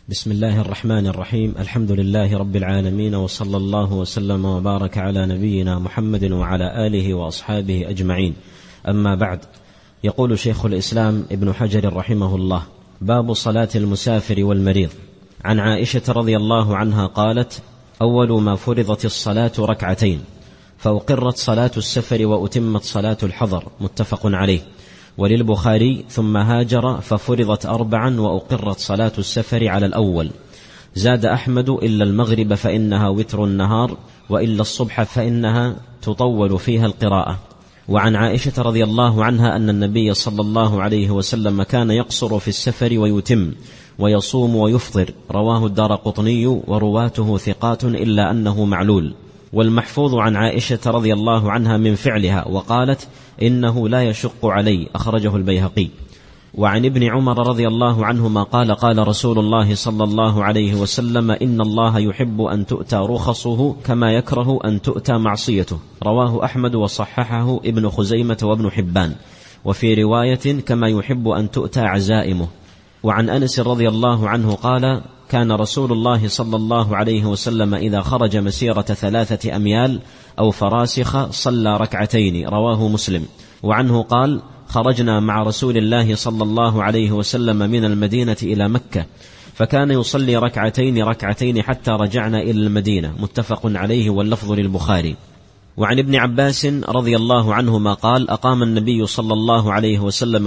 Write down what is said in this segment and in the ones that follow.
بسم الله الرحمن الرحيم. الحمد لله رب العالمين، وصلى الله وسلم وبارك على نبينا محمد وعلى آله وأصحابه أجمعين. أما بعد، يقول شيخ الإسلام ابن حجر رحمه الله: باب صلاة المسافر والمريض. عن عائشة رضي الله عنها قالت: أول ما فرضت الصلاة ركعتين، فأقرت صلاة السفر وأتمت صلاة الحضر، متفق عليه. وللبخاري: ثم هاجر ففرضت 4 وأقرت صلاة السفر على الأول. زاد أحمد: إلا المغرب فإنها وتر النهار، وإلا الصبح فإنها تطول فيها القراءة. وعن عائشة رضي الله عنها أن النبي صلى الله عليه وسلم كان يقصر في السفر ويتم، ويصوم ويفطر. رواه الدارقطني ورواته ثقات إلا أنه معلول. والمحفوظ عن عائشة رضي الله عنها من فعلها، وقالت: إنه لا يشق علي، أخرجه البيهقي. وعن ابن عمر رضي الله عنهما قال: قال رسول الله صلى الله عليه وسلم: إن الله يحب أن تؤتى رخصه كما يكره أن تؤتى معصيته. رواه أحمد وصححه ابن خزيمة وابن حبان. وفي رواية: كما يحب أن تؤتى عزائمه. وعن أنس رضي الله عنه قال: كان رسول الله صلى الله عليه وسلم إذا خرج مسيرة 3 أميال أو فراسخ صلى ركعتين. رواه مسلم. وعنه قال: خرجنا مع رسول الله صلى الله عليه وسلم من المدينة إلى مكة، فكان يصلي ركعتين حتى رجعنا إلى المدينة، متفق عليه، واللفظ للبخاري. وعن ابن عباس رضي الله عنهما قال: أقام النبي صلى الله عليه وسلم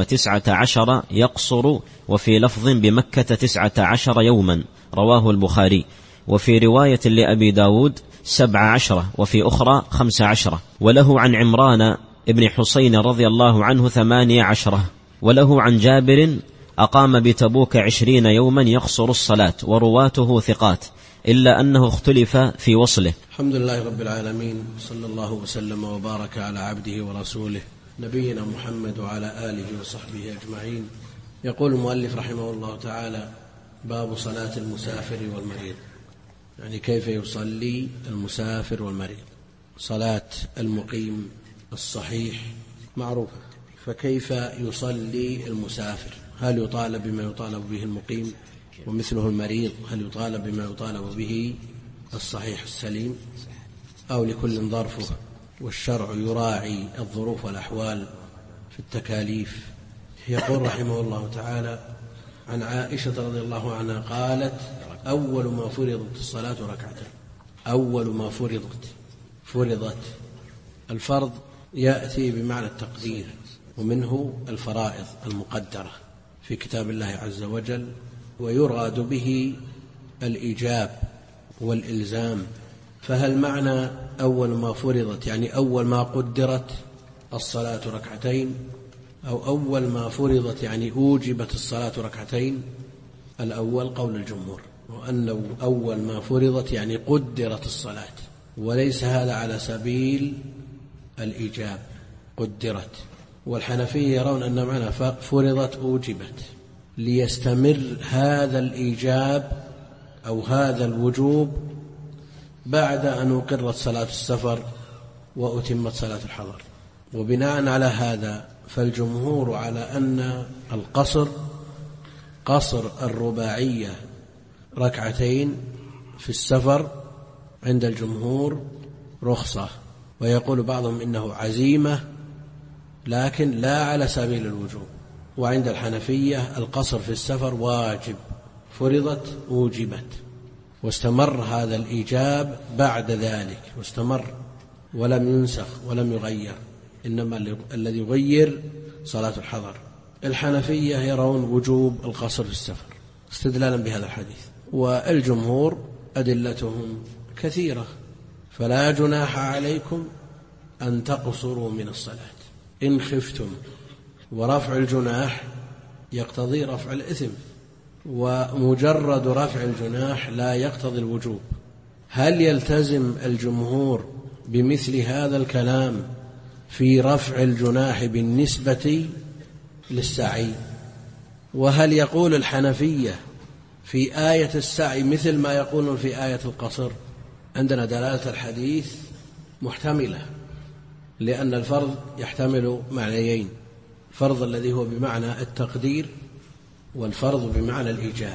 19 يقصر، وفي لفظ بمكة 19 يوما. رواه البخاري. وفي رواية لأبي داود 17، وفي أخرى 15. وله عن عمران ابن حسين رضي الله عنه 18. وله عن جابر: أقام بتبوك 20 يوما يقصر الصلاة. ورواته ثقات إلا أنه اختلف في وصله. الحمد لله رب العالمين، صلى الله وسلم وبارك على عبده ورسوله نبينا محمد وعلى آله وصحبه أجمعين. يقول المؤلف رحمه الله تعالى: باب صلاة المسافر والمريض، يعني كيف يصلي المسافر والمريض. صلاة المقيم الصحيح معروفة، فكيف يصلي المسافر؟ هل يطالب بما يطالب به المقيم ومثله المريض؟ هل يطالب بما يطالب به الصحيح السليم، أو لكل ظرفه؟ والشرع يراعي الظروف والأحوال في التكاليف. يقول رحمه الله تعالى: عن عائشة رضي الله عنها قالت: أول ما فرضت الصلاة ركعتين. أول ما فرضت. الفرض يأتي بمعنى التقدير، ومنه الفرائض المقدرة في كتاب الله عز وجل، ويراد به الإيجاب والإلزام. فهل معنى أول ما فرضت يعني أول ما قدرت الصلاة ركعتين، أو أول ما فرضت يعني أوجبت الصلاة ركعتين؟ الأول قول الجمهور، وأنه أول ما فرضت يعني قدرت الصلاة، وليس هذا على سبيل الإيجاب، قدرت. والحنفية يرون أن معنى فرضت أوجبت، ليستمر هذا الإيجاب أو هذا الوجوب بعد أن أقرت صلاة السفر وأتمت صلاة الحضر. وبناء على هذا فالجمهور على أن قصر الرباعية ركعتين في السفر عند الجمهور رخصة، ويقول بعضهم إنه عزيمة لكن لا على سبيل الوجوب. وعند الحنفية القصر في السفر واجب، فرضت أوجبت، واستمر هذا الإيجاب بعد ذلك، واستمر ولم ينسخ ولم يغير، إنما الذي يغير صلاة الحضر. الحنفية يرون وجوب القصر في السفر استدلالا بهذا الحديث، والجمهور أدلتهم كثيرة. فلا جناح عليكم أن تقصروا من الصلاة إن خفتم، ورفع الجناح يقتضي رفع الإثم، ومجرد رفع الجناح لا يقتضي الوجوب. هل يلتزم الجمهور بمثل هذا الكلام في رفع الجناح بالنسبة للسعي؟ وهل يقول الحنفية في آية السعي مثل ما يقولون في آية القصر؟ عندنا دلالة الحديث محتملة، لأن الفرض يحتمل معنيين: فرض الذي هو بمعنى التقدير، والفرض بمعنى الإيجاب.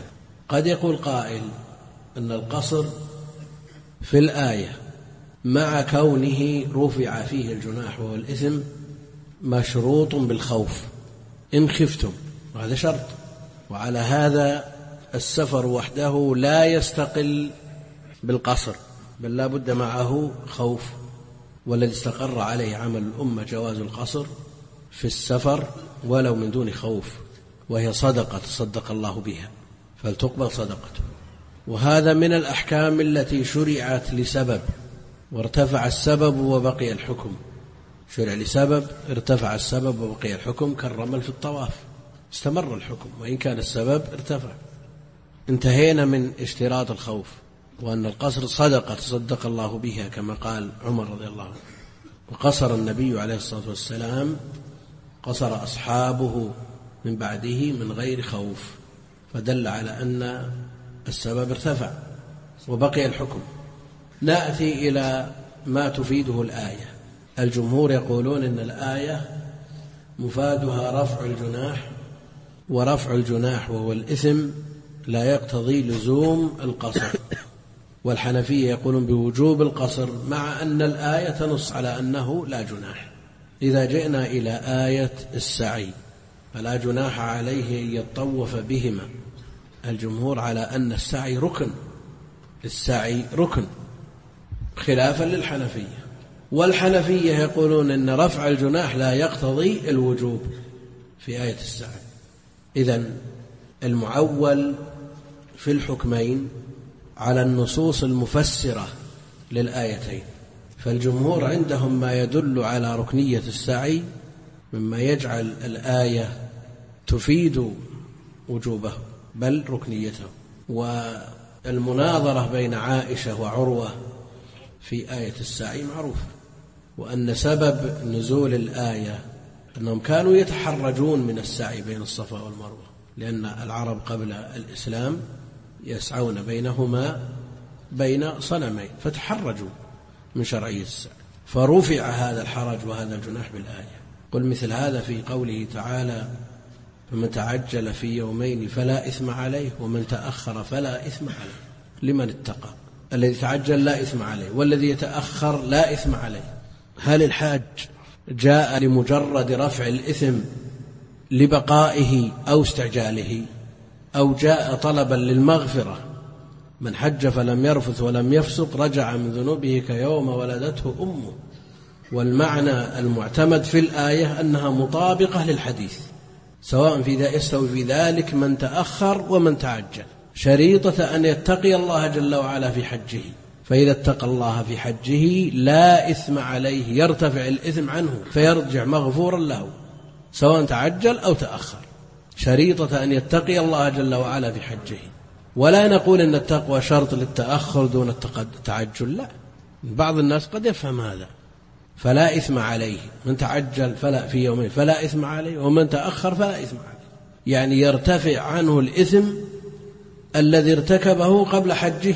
قد يقول قائل أن القصر في الآية مع كونه رفع فيه الجناح وهو الإثم مشروط بالخوف إن خفتم، وهذا شرط. وعلى هذا السفر وحده لا يستقل بالقصر، بل لا بد معه خوف. والذي استقر عليه عمل الأمة جواز القصر في السفر ولو من دون خوف، وهي صدقة تصدق الله بها فلتقبل صدقته. وهذا من الأحكام التي شرعت لسبب وارتفع السبب وبقي الحكم. شرع لسبب ارتفع السبب وبقي الحكم، كالرمل في الطواف استمر الحكم وإن كان السبب ارتفع. انتهينا من اشتراط الخوف، وأن القصر صدقة تصدق الله بها كما قال عمر رضي الله عنه. وقصر النبي عليه الصلاة والسلام، قصر أصحابه من بعده من غير خوف، فدل على أن السبب ارتفع وبقي الحكم. نأتي إلى ما تفيده الآية. الجمهور يقولون إن الآية مفادها رفع الجناح، ورفع الجناح وهو الإثم لا يقتضي لزوم القصر. والحنفية يقولون بوجوب القصر، مع أن الآية تنص على أنه لا جناح. إذا جئنا إلى آية السعي فلا جناح عليه أن يطوف بهما. الجمهور على أن السعي ركن، السعي ركن خلافا للحنفية. والحنفية يقولون أن رفع الجناح لا يقتضي الوجوب في آية السعي. إذن المعول في الحكمين على النصوص المفسرة للآيتين. فالجمهور عندهم ما يدل على ركنية السعي مما يجعل الآية تفيد وجوبه بل ركنيته. والمناظرة بين عائشة وعروة في آية السعي معروفة، وأن سبب نزول الآية أنهم كانوا يتحرجون من السعي بين الصفا والمروة، لأن العرب قبل الإسلام يسعون بينهما بين صنمين، فتحرجوا من شرعية السعي، فرفع هذا الحرج وهذا الجناح بالآية. قل مثل هذا في قوله تعالى: فمن تعجل في يومين فلا إثم عليه ومن تأخر فلا إثم عليه. لمن اتقى؟ الذي تعجل لا إثم عليه، والذي يتأخر لا إثم عليه. هل الحاج جاء لمجرد رفع الإثم لبقائه أو استعجاله، أو جاء طلبا للمغفرة؟ من حج فلم يرفث ولم يفسق رجع من ذنوبه كيوم ولدته أمه. والمعنى المعتمد في الآية أنها مطابقة للحديث، سواء يستوي في ذلك من تأخر ومن تعجل، شريطة أن يتقي الله جل وعلا في حجه. فإذا اتقى الله في حجه لا إثم عليه، يرتفع الإثم عنه فيرجع مغفورا له سواء تعجل أو تأخر، شريطة أن يتقي الله جل وعلا في حجه. ولا نقول أن التقوى شرط للتأخر دون التعجل، لا. بعض الناس قد يفهم هذا. فلا إثم عليه، من تعجل فلا في يومين فلا إثم عليه، ومن تأخر فلا إثم عليه، يعني يرتفع عنه الإثم الذي ارتكبه قبل حجه،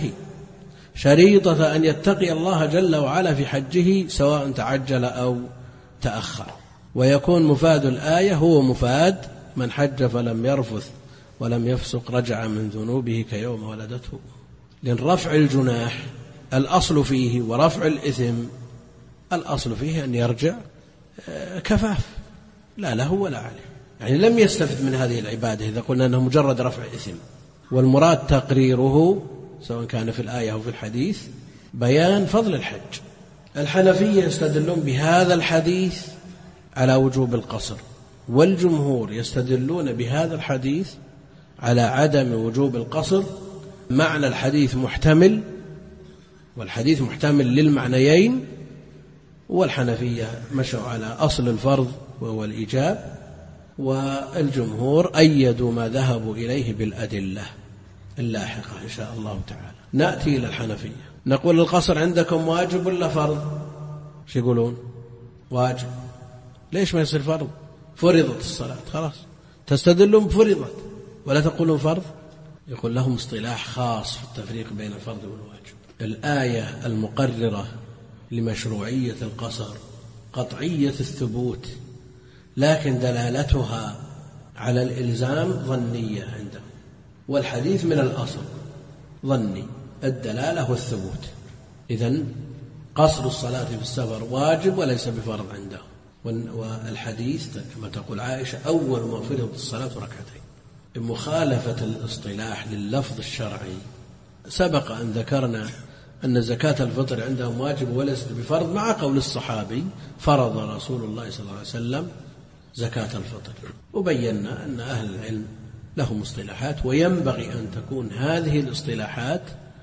شريطة أن يتقي الله جل وعلا في حجه سواء تعجل أو تأخر. ويكون مفاد الآية هو مفاد من حج فلم يرفث ولم يفسق رجع من ذنوبه كيوم ولدته. لأن رفع الجناح الأصل فيه، ورفع الإثم الأصل فيه أن يرجع كفاف، لا له ولا عليه، يعني لم يستفد من هذه العبادة إذا قلنا أنه مجرد رفع إثم. والمراد تقريره سواء كان في الآية أو في الحديث بيان فضل الحج. الحنفية يستدلون بهذا الحديث على وجوب القصر، والجمهور يستدلون بهذا الحديث على عدم وجوب القصر. معنى الحديث محتمل، والحديث محتمل للمعنيين. والحنفية مشوا على أصل الفرض وهو الإيجاب، والجمهور أيدوا ما ذهبوا إليه بالأدلة اللاحقة إن شاء الله تعالى. نأتي إلى الحنفية، نقول القصر عندكم واجب ولا فرض؟ شو يقولون؟ واجب. ليش ما يصير فرض؟ فرضت الصلاة خلاص، تستدلون بفرضت ولا تقولون فرض. يقول لهم اصطلاح خاص في التفريق بين الفرض والواجب. الآية المقررة لمشروعية القصر قطعية الثبوت، لكن دلالتها على الإلزام ظنية عندهم، والحديث من الأصل ظني الدلالة والثبوت. إذن قصر الصلاة في السفر واجب وليس بفرض عنده. والحديث كما تقول عائشة أول ما فرض الصلاة ركعتين. مخالفة الاصطلاح لللفظ الشرعي، سبق أن ذكرنا أن زكاة الفطر عندهم واجب وليست بفرض، مع قول الصحابي فرض رسول الله صلى الله عليه وسلم زكاة الفطر. وبينا أن أهل العلم لهم اصطلاحات، وينبغي أن تكون هذه الاصطلاحات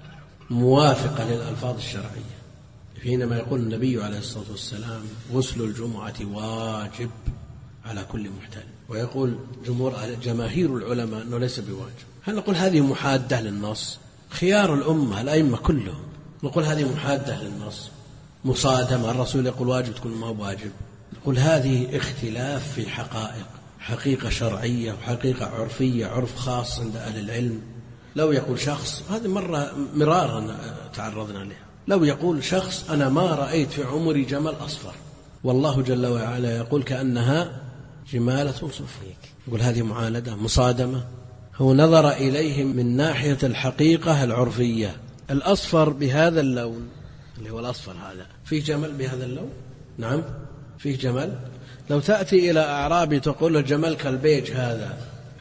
موافقة للألفاظ الشرعية. حينما يقول النبي عليه الصلاة والسلام غسل الجمعة واجب على كل محتل، ويقول جماهير العلماء أنه ليس بواجب، هل نقول هذه محادة للنص؟ خيار الأمة الأئمة كلهم نقول هذه محادة للنص، مصادمة، الرسول يقول واجب تكون ما هو واجب. نقول هذه اختلاف في حقائق، حقيقة شرعية وحقيقة عرفية، عرف خاص عند أهل العلم. لو يقول شخص، هذه مرارا تعرضنا لها، لو يقول شخص أنا ما رأيت في عمري جمل أصفر، والله جل وعلا يقول كأنها جمالة صفر، يقول هذه معاندة، مصادمة. هو نظر إليهم من ناحية الحقيقة العرفية. الأصفر بهذا اللون اللي هو الأصفر هذا فيه جمل بهذا اللون؟ نعم فيه جمل. لو تأتي إلى أعرابي تقول له جمل كالبيج هذا،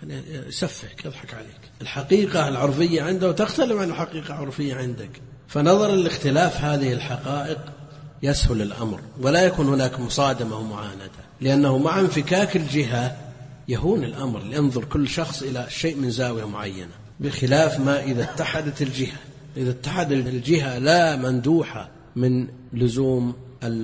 يسفك يضحك عليك. الحقيقة العرفية عنده تختلف عن الحقيقة العرفية عندك، فنظرا لاختلاف هذه الحقائق يسهل الأمر، ولا يكون هناك مصادمة ومعاندة، لأنه مع انفكاك الجهة يهون الأمر، لينظر كل شخص إلى شيء من زاوية معينة، بخلاف ما إذا اتحدت الجهة. إذا اتحدت الجهة لا مندوحة من لزوم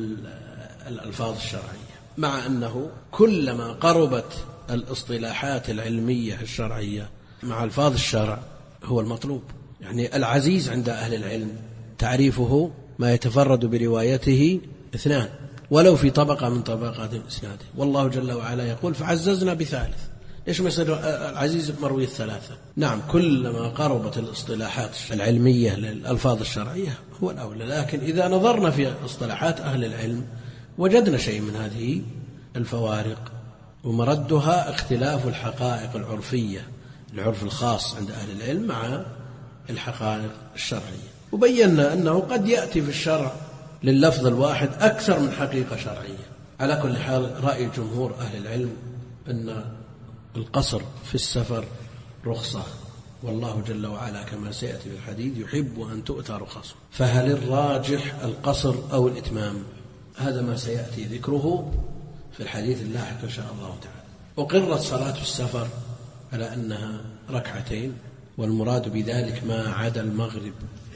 الألفاظ الشرعية، مع أنه كلما قربت الاصطلاحات العلمية الشرعية مع ألفاظ الشرع هو المطلوب. يعني العزيز عند أهل العلم تعريفه ما يتفرد بروايته اثنان ولو في طبقة من طبقات إسناده، والله جل وعلا يقول فعززنا بثالث. إيش ما يصير العزيز مروي الثلاثة؟ نعم كلما قربت الاصطلاحات العلمية للألفاظ الشرعية هو الأولى، لكن إذا نظرنا في اصطلاحات أهل العلم وجدنا شيء من هذه الفوارق، ومردها اختلاف الحقائق العرفية، العرف الخاص عند أهل العلم مع الحقائق الشرعية. وبينا أنه قد يأتي في الشرع لللفظ الواحد أكثر من حقيقة شرعية. على كل حال رأي جمهور أهل العلم أن القصر في السفر رخصة، والله جل وعلا كما سيأتي في الحديث يحب أن تؤتى رخصه، فهل الراجح القصر أو الإتمام؟ هذا ما سيأتي ذكره في الحديث اللاحق إن شاء الله تعالى. أقرت صلاة السفر على أنها ركعتين، والمراد بذلك ما عدا المغرب،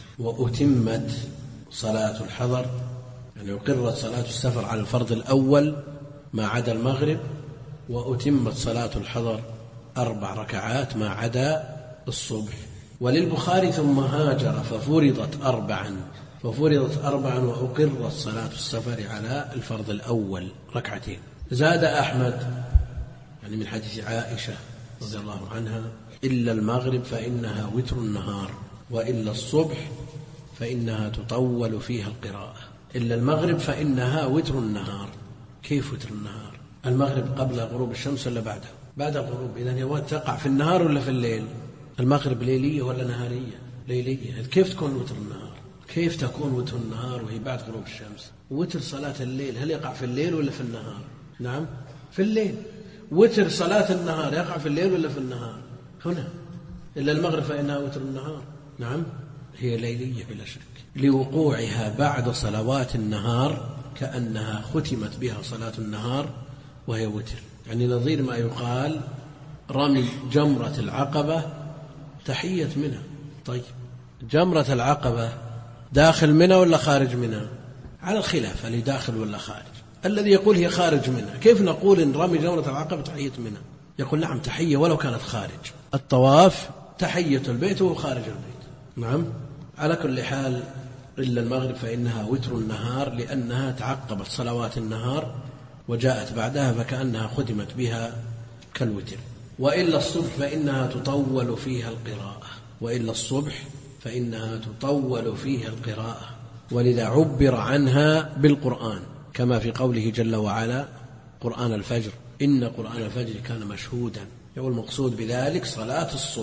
وأتمت صلاة الحضر، يعني أقرت صلاة السفر على الفرض الأول ما عدا المغرب، وأتمت صلاة الحضر 4 ركعات ما عدا الصبح. وللبخاري ثم هاجر ففرضت 4 وأقرت صلاة السفر على الفرض الأول ركعتين. زاد أحمد يعني من حديث عائشة رضي الله عنها إلا المغرب فإنها وتر النهار، وإلا الصبح فإنها تطول فيها القراءة. إلا المغرب فإنها وتر النهار. كيف وتر النهار؟ المغرب قبل غروب الشمس ولا بعدها؟ بعد الغروب. إذن هي تقع في النهار ولا في الليل؟ المغرب ليلية ولا نهارية؟ ليلية. كيف تكون وتر النهار؟ كيف تكون وتر النهار وهي بعد غروب الشمس؟ وتر صلاة الليل هل يقع في الليل ولا في النهار؟ نعم في الليل. وتر صلاة النهار يقع في الليل ولا في النهار؟ هنا. إلا المغرب فإنها وتر النهار. نعم هي ليلية بلا شك، لوقوعها بعد صلوات النهار كأنها ختمت بها صلاة النهار وهي وتر. يعني نظير ما يقال رمي جمرة العقبة تحية منى. طيب جمرة العقبة داخل منى ولا خارج منى؟ على الخلاف اللي داخل ولا خارج. الذي يقول هي خارج منى، كيف نقول إن رمي جمرة العقبة تحية منى؟ يقول نعم تحية ولو كانت خارج. الطواف تحية البيت وهو خارج البيت. نعم. على كل حال إلا المغرب فإنها وتر النهار، لأنها تعقبت صلوات النهار وجاءت بعدها فكأنها ختمت بها كالوتر. وإلا الصبح فإنها تطول فيها القراءة. وإلا الصبح فإنها تطول فيها القراءة، ولذا عبر عنها بالقرآن كما في قوله جل وعلا قرآن الفجر إن قرآن الفجر كان مشهودا. والمقصود بذلك صلاة الصبح،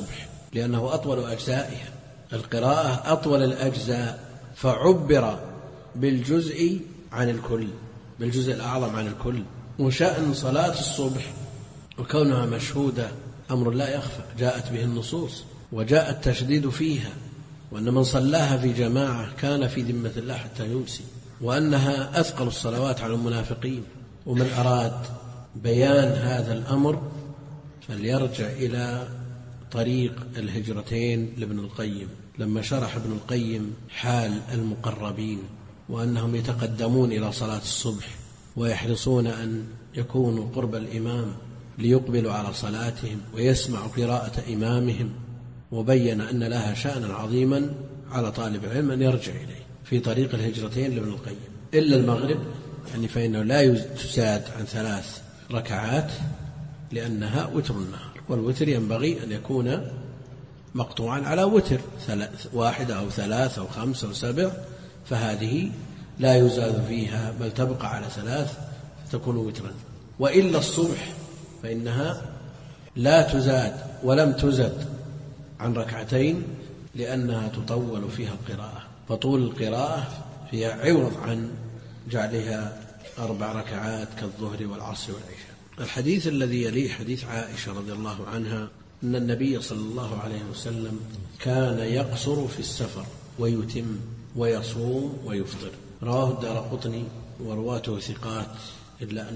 لأنه أطول أجزائها، القراءة أطول الأجزاء، فعبر بالجزء عن الكل، بالجزء الأعظم عن الكل. وشأن صلاة الصبح وكونها مشهودة أمر لا يخفى، جاءت به النصوص وجاء التشديد فيها، وأن من صلاها في جماعة كان في ذمة الله حتى يمسي، وأنها أثقل الصلوات على المنافقين. ومن أراد بيان هذا الأمر فليرجع إلى طريق الهجرتين لابن القيم، لما شرح ابن القيم حال المقربين وأنهم يتقدمون إلى صلاة الصبح ويحرصون أن يكونوا قرب الإمام ليقبلوا على صلاتهم ويسمعوا قراءة إمامهم، وبين أن لها شأنا عظيما على طالب العلم أن يرجع إليه في طريق الهجرتين لابن القيم. إلا المغرب يعني فإنه لا تزاد عن 3 ركعات لأنها وتر النهار، والوتر ينبغي أن يكون مقطوعا على وتر 1 أو 3 أو 5 أو 7، فهذه لا يزاد فيها بل تبقى على 3 فتكون وترا. وإلا الصبح فإنها لا تزاد ولم تزد عن 2 لأنها تطول فيها القراءة، فطول القراءة فيها عوض عن جعلها 4 ركعات كالظهر والعصر والعشاء. الحديث الذي يليه حديث عائشة رضي الله عنها أن النبي صلى الله عليه وسلم كان يقصر في السفر ويتم ويصوم ويفطر، رواه الدارقطني ورواته ثقات إلا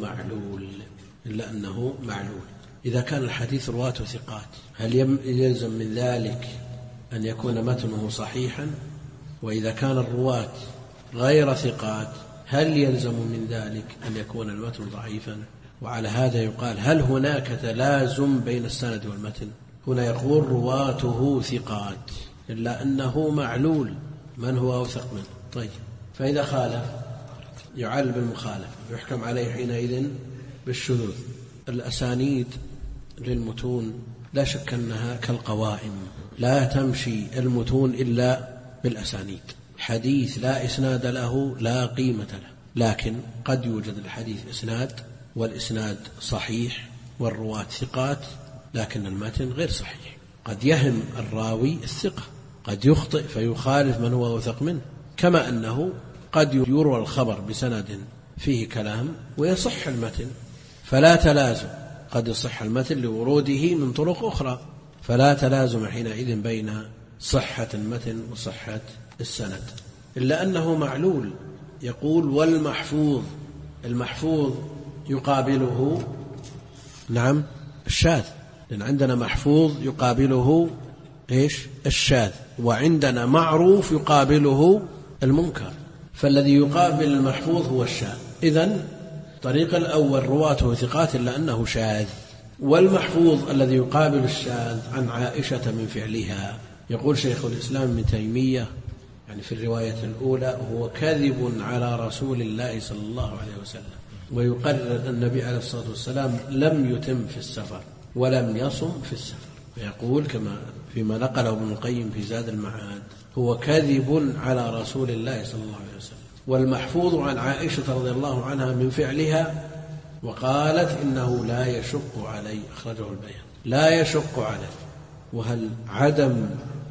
أنه معلول. إذا كان الحديث رواته ثقات هل يلزم من ذلك أن يكون متنه صحيحا؟ وإذا كان الرواة غير ثقات هل يلزم من ذلك أن يكون المتن ضعيفا؟ وعلى هذا يقال هل هناك تلازم بين السند والمتن؟ هنا يقول رواته ثقات إلا أنه معلول، من هو أوثق منه؟ طيب، فإذا خالف يعل بالمخالف، يحكم عليه حينئذ بالشذوذ. الأسانيد للمتون لا شك أنها كالقوائم، لا تمشي المتون إلا بالأسانيد. حديث لا إسناد له لا قيمة له، لكن قد يوجد الحديث إسناد والإسناد صحيح والرواة ثقات لكن المتن غير صحيح. قد يهم الراوي الثقة، قد يخطئ فيخالف من هو أوثق منه، كما أنه قد يروى الخبر بسند فيه كلام ويصح المتن، فلا تلازم، قد يصح المتن لوروده من طرق أخرى، فلا تلازم حينئذ بين صحة المتن وصحة السند، إلا أنه معلول. يقول والمحفوظ، المحفوظ يقابله الشاذ، لأن عندنا محفوظ يقابله الشاذ، وعندنا معروف يقابله المنكر، فالذي يقابل المحفوظ هو الشاذ. إذن طريق الأول رواته ثقات إلا أنه شاذ، والمحفوظ الذي يقابل الشاذ عن عائشة من فعلها. يقول شيخ الإسلام ابن تيمية يعني في الرواية الأولى هو كذب على رسول الله صلى الله عليه وسلم، ويقرر النبي عليه الصلاة والسلام لم يتم في السفر ولم يصم في السفر، ويقول كما فيما نقله ابن القيم في زاد المعاد هو كذب على رسول الله صلى الله عليه وسلم. والمحفوظ عن عائشة رضي الله عنها من فعلها، وقالت إنه لا يشق علي، أخرجه البيهقي، لا يشق علي. وهل عدم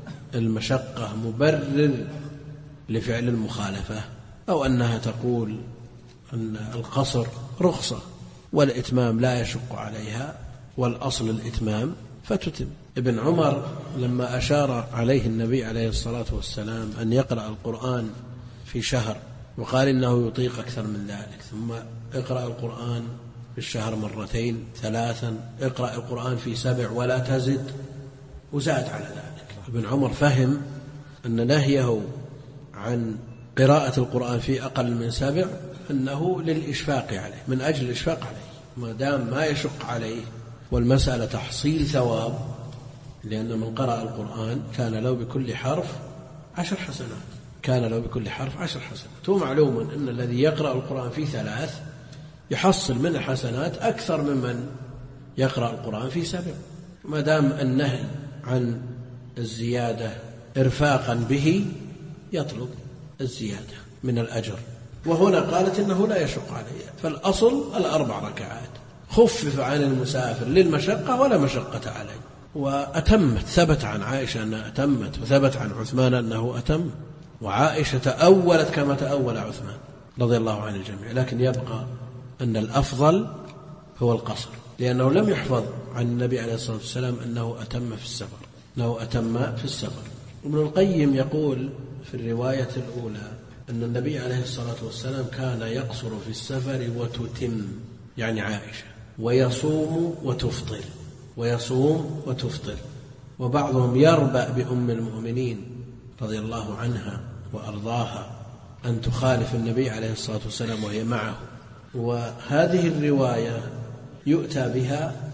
المشقة مبرر لفعل المخالفة، أو أنها تقول أن القصر رخصة والإتمام لا يشق عليها والأصل الإتمام فتتم؟ ابن عمر لما أشار عليه النبي عليه الصلاة والسلام أن يقرأ القرآن في شهر وقال إنه يطيق أكثر من ذلك، ثم اقرأ القرآن في الشهر 2 3، اقرأ القرآن في 7 ولا تزد، وزاد على ذلك. ابن عمر فهم أن نهيه عن قراءة القرآن في أقل من 7 أنه للإشفاق عليه، من أجل الإشفاق عليه، ما دام ما يشق عليه والمسألة تحصيل ثواب، لأن من قرأ القرآن كان له بكل حرف 10 حسنات، كان له بكل حرف 10 حسنات. ومعلوم أن الذي يقرأ القرآن في 3 يحصل من حسنات أكثر ممن يقرأ القرآن في 7، ما دام النهي عن الزيادة إرفاقا به يطلب الزيادة من الأجر. وهنا قالت إنه لا يشق عليه، فالأصل 4 ركعات، خفف عن المسافر للمشقة ولا مشقة عليه، وأتمت، ثبت عن عائشة أنها أتمت، وثبت عن عثمان أنه أتم، وعائشة تأولت كما تأول عثمان رضي الله عن الجميع. لكن يبقى أن الأفضل هو القصر، لأنه لم يحفظ عن النبي عليه الصلاة والسلام أنه أتم في السفر، أنه أتم في السفر. ابن القيم يقول في الرواية الأولى أن النبي عليه الصلاة والسلام كان يقصر في السفر وتتم، يعني عائشة، ويصوم وتفطر، ويصوم وتفطر. وبعضهم يربأ بأم المؤمنين رضي الله عنها وأرضاها أن تخالف النبي عليه الصلاة والسلام وهي معه، وهذه الرواية يؤتى بها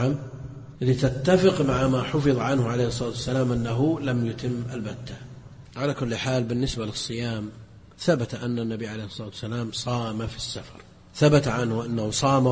لتتفق مع ما حفظ عنه عليه الصلاة والسلام أنه لم يتم البتة. على كل حال بالنسبة للصيام ثبت أن النبي عليه الصلاة والسلام صام في السفر، ثبت عنه أنه صام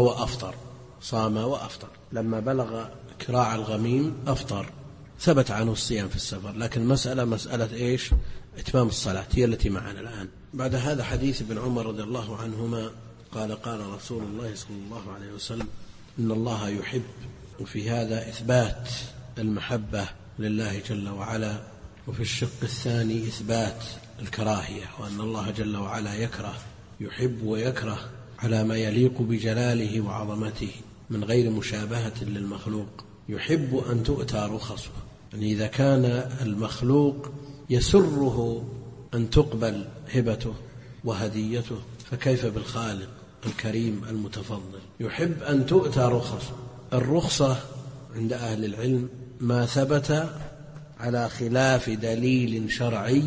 وأفطر لما بلغ كراع الغميم أفطر، ثبت عنه الصيام في السفر. لكن المسألة مسألة إيش؟ إتمام الصلاة هي التي معنا الآن. بعد هذا حديث ابن عمر رضي الله عنهما قال قال رسول الله صلى الله عليه وسلم إن الله يحب، وفي هذا إثبات المحبة لله جل وعلا، وفي الشق الثاني إثبات الكراهية، وأن الله جل وعلا يكره، يحب ويكره على ما يليق بجلاله وعظمته من غير مشابهة للمخلوق. يحب أن تؤتى رخصه، يعني إذا كان المخلوق يسره أن تقبل هبته وهديته فكيف بالخالق الكريم المتفضل؟ يحب أن تؤتى رخصه. الرخصة عند أهل العلم ما ثبت على خلاف دليل شرعي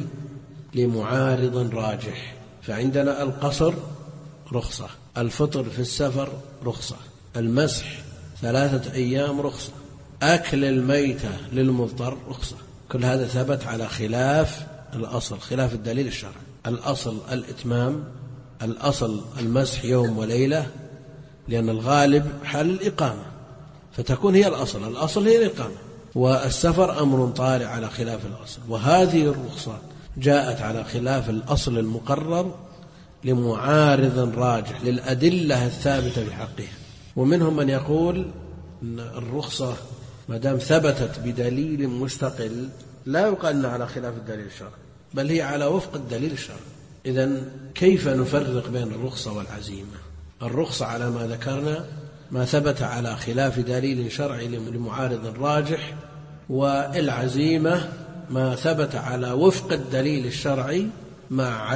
لمعارض راجح. فعندنا القصر رخصة، الفطر في السفر رخصة، المسح 3 أيام رخصة، أكل الميتة للمضطر رخصة. كل هذا ثبت على خلاف الأصل، خلاف الدليل الشرعي. الأصل الإتمام، الأصل المسح يوم وليلة، لأن الغالب حال الإقامة فتكون هي الأصل هي الإقامة. والسفر أمر طارئ على خلاف الأصل، وهذه الرخصة جاءت على خلاف الأصل المقرر لمعارض راجح للأدلة الثابتة بحقها. ومنهم من يقول أن الرخصة ما دام ثبتت بدليل مستقل لا يقال أنها على خلاف الدليل الشرعي، بل هي على وفق الدليل الشرعي. إذن كيف نفرق بين الرخصة والعزيمة؟ الرخصة على ما ذكرنا ما ثبت على خلاف دليل شرعي لمعارض راجح، والعزيمة ما ثبت على وفق الدليل الشرعي مع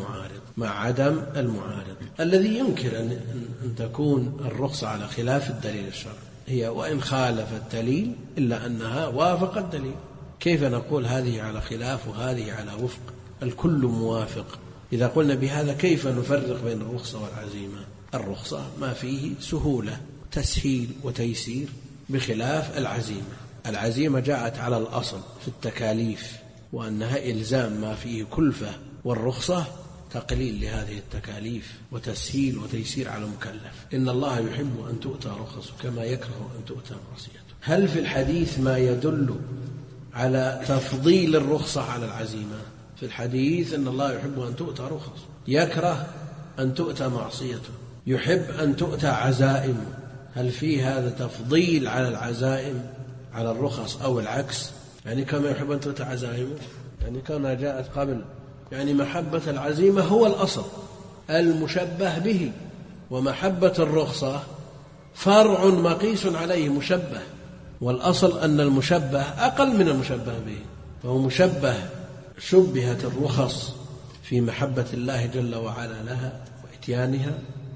عدم المعارض. الذي ينكر أن تكون الرخصة على خلاف الدليل الشرعي هي وإن خالف الدليل إلا أنها وافق الدليل. كيف نقول هذه على خلاف وهذه على وفق؟ الكل موافق. إذا قلنا بهذا كيف نفرق بين الرخصة والعزيمة؟ الرخصة ما فيه سهولة، تسهيل وتيسير، بخلاف العزيمة جاءت على الأصل في التكاليف وأنها إلزام ما فيه كلفة، والرخصة تقليل لهذه التكاليف وتسهيل وتيسير على المكلف. إن الله يحب أن تؤتى رخصه كما يكره أن تؤتى معصيته. هل في الحديث ما يدل على تفضيل الرخصة على العزيمة؟ في الحديث أن الله يحب أن تؤتى رخص، يكره أن تؤتى معصيته، يحب أن تؤتى عزائم. هل في هذا تفضيل على العزائم على الرخص أو العكس؟ يعني كما يحب أن تؤتى عزائمه، يعني كما جاءت قبل، يعني محبة العزيمة هو الأصل المشبه به، ومحبة الرخصة فرع مقيس عليه مشبه، والأصل أن المشبه أقل من المشبه به، فهو مشبه. شبهت الرخص في محبة الله جل وعلا لها وإتيانها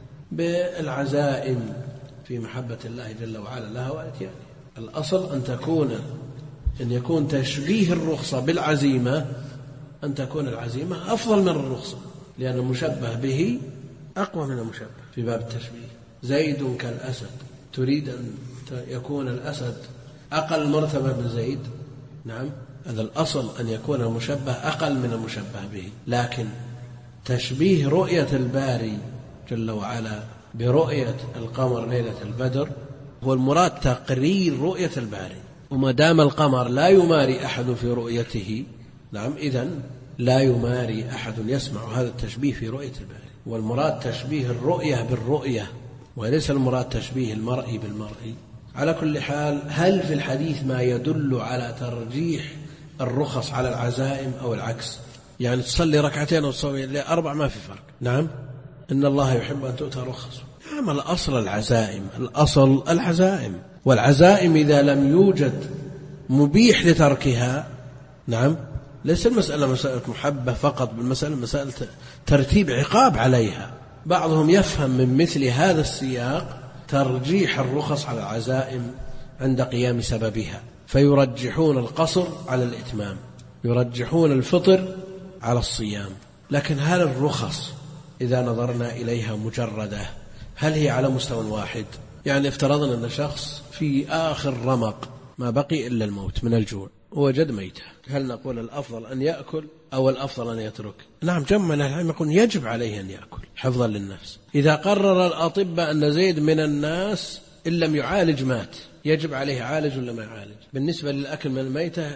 بالعزائم في محبة الله جل وعلا لها وإتيانها. الأصل أن يكون تشبيه الرخصة بالعزيمة، أن تكون العزيمة أفضل من الرخصة، لأن المشبه به أقوى من المشبه في باب التشبيه. زيد كالأسد، تريد أن يكون الأسد أقل مرتبة من زيد؟ نعم، هذا الأصل أن يكون المشبه أقل من المشبه به. لكن تشبيه رؤية الباري جل وعلا برؤية القمر ليلة البدر هو المراد تقرير رؤية الباري، وما دام القمر لا يماري أحد في رؤيته، نعم، إذن لا يماري أحد يسمع هذا التشبيه في رؤية الباري. والمراد تشبيه الرؤية بالرؤية، وليس المراد تشبيه المرء بالمرء. على كل حال، هل في الحديث ما يدل على ترجيح الرخص على العزائم أو العكس؟ يعني تصلي ركعتين أو تصلي 4 ما في فرق. نعم، إن الله يحب أن تؤتى رخص. نعم، الأصل العزائم، الأصل العزائم، والعزائم إذا لم يوجد مبيح لتركها، نعم، ليس المسألة مسألة محبة فقط، بالمسألة مسألة ترتيب عقاب عليها. بعضهم يفهم من مثل هذا السياق ترجيح الرخص على العزائم عند قيام سببها، فيرجحون القصر على الإتمام، يرجحون الفطر على الصيام. لكن هل الرخص إذا نظرنا إليها مجردة هل هي على مستوى واحد؟ يعني افترضنا أن شخص في آخر رمق ما بقي إلا الموت من الجوع ووجد ميتة، هل نقول الأفضل أن يأكل أو الأفضل أن يترك؟ نعم، جمع العلماء يقول يجب عليه أن يأكل حفظا للنفس. إذا قرر الأطباء أن زيد من الناس إن لم يعالج مات، يجب عليه عالج ولا ما يعالج؟ بالنسبة للأكل من الميتة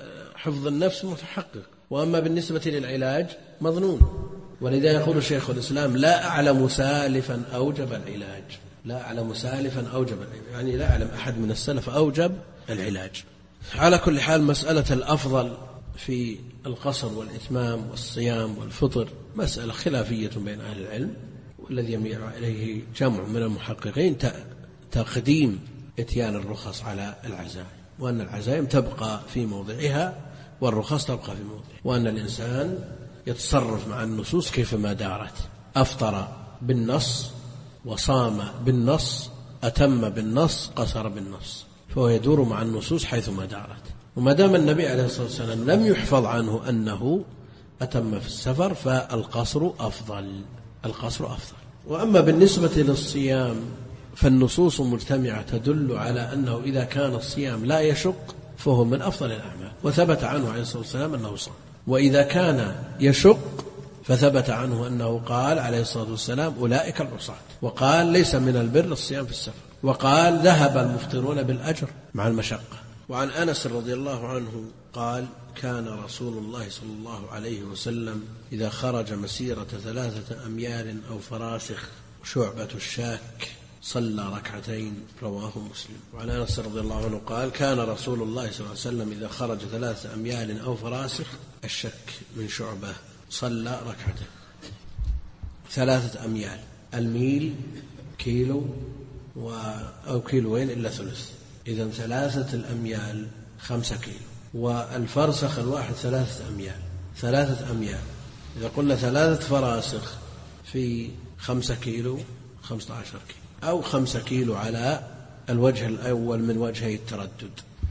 حفظ النفس متحقق، وأما بالنسبة للعلاج مظنون. ولذا يقول شيخ الإسلام لا أعلم سالفا أوجب العلاج، لا أعلم سالفا أوجب العلاج، يعني لا أعلم أحد من السلف أوجب العلاج. على كل حال، مسألة الأفضل في القصر والإتمام والصيام والفطر مسألة خلافية بين أهل العلم، والذي يميل إليه جمع من المحققين تقديم إتيان الرخص على العزائم، وأن العزائم تبقى في موضعها والرخص تبقى في موضعها، وأن الإنسان يتصرف مع النصوص كيفما دارت. أفطر بالنص وصام بالنص، أتم بالنص، قصر بالنص، فهو يدور مع النصوص حيثما دارت. وما دام النبي عليه الصلاة والسلام لم يحفظ عنه أنه أتم في السفر فالقصر أفضل، القصر أفضل. وأما بالنسبة للصيام فالنصوص مجتمعة تدل على أنه إذا كان الصيام لا يشق فهو من أفضل الأعمال، وثبت عنه عليه الصلاة والسلام أنه صام. وإذا كان يشق فثبت عنه أنه قال عليه الصلاة والسلام أولئك العصاة، وقال ليس من البر الصيام في السفر، وقال ذهب المفطرون بالأجر مع المشقة. وعن أنس رضي الله عنه قال كان رسول الله صلى الله عليه وسلم إذا خرج مسيرة 3 أميال أو فراسخ شعبة الشاك صلى ركعتين، رواه مسلم. وعن أنس رضي الله عنه قال كان رسول الله صلى الله عليه وسلم إذا خرج 3 أميال أو فراسخ الشك من شعبة صلى ركعتين. 3 أميال، الميل كيلو أو كيلوين إلا ثلث، إذن 3 الأميال 5 كيلو، والفرسخ الواحد 3 أميال. 3 أميال إذا قلنا 3 فراسخ في 5 كيلو 15 كيلو، أو 5 كيلو على الوجه الأول من وجهي التردد.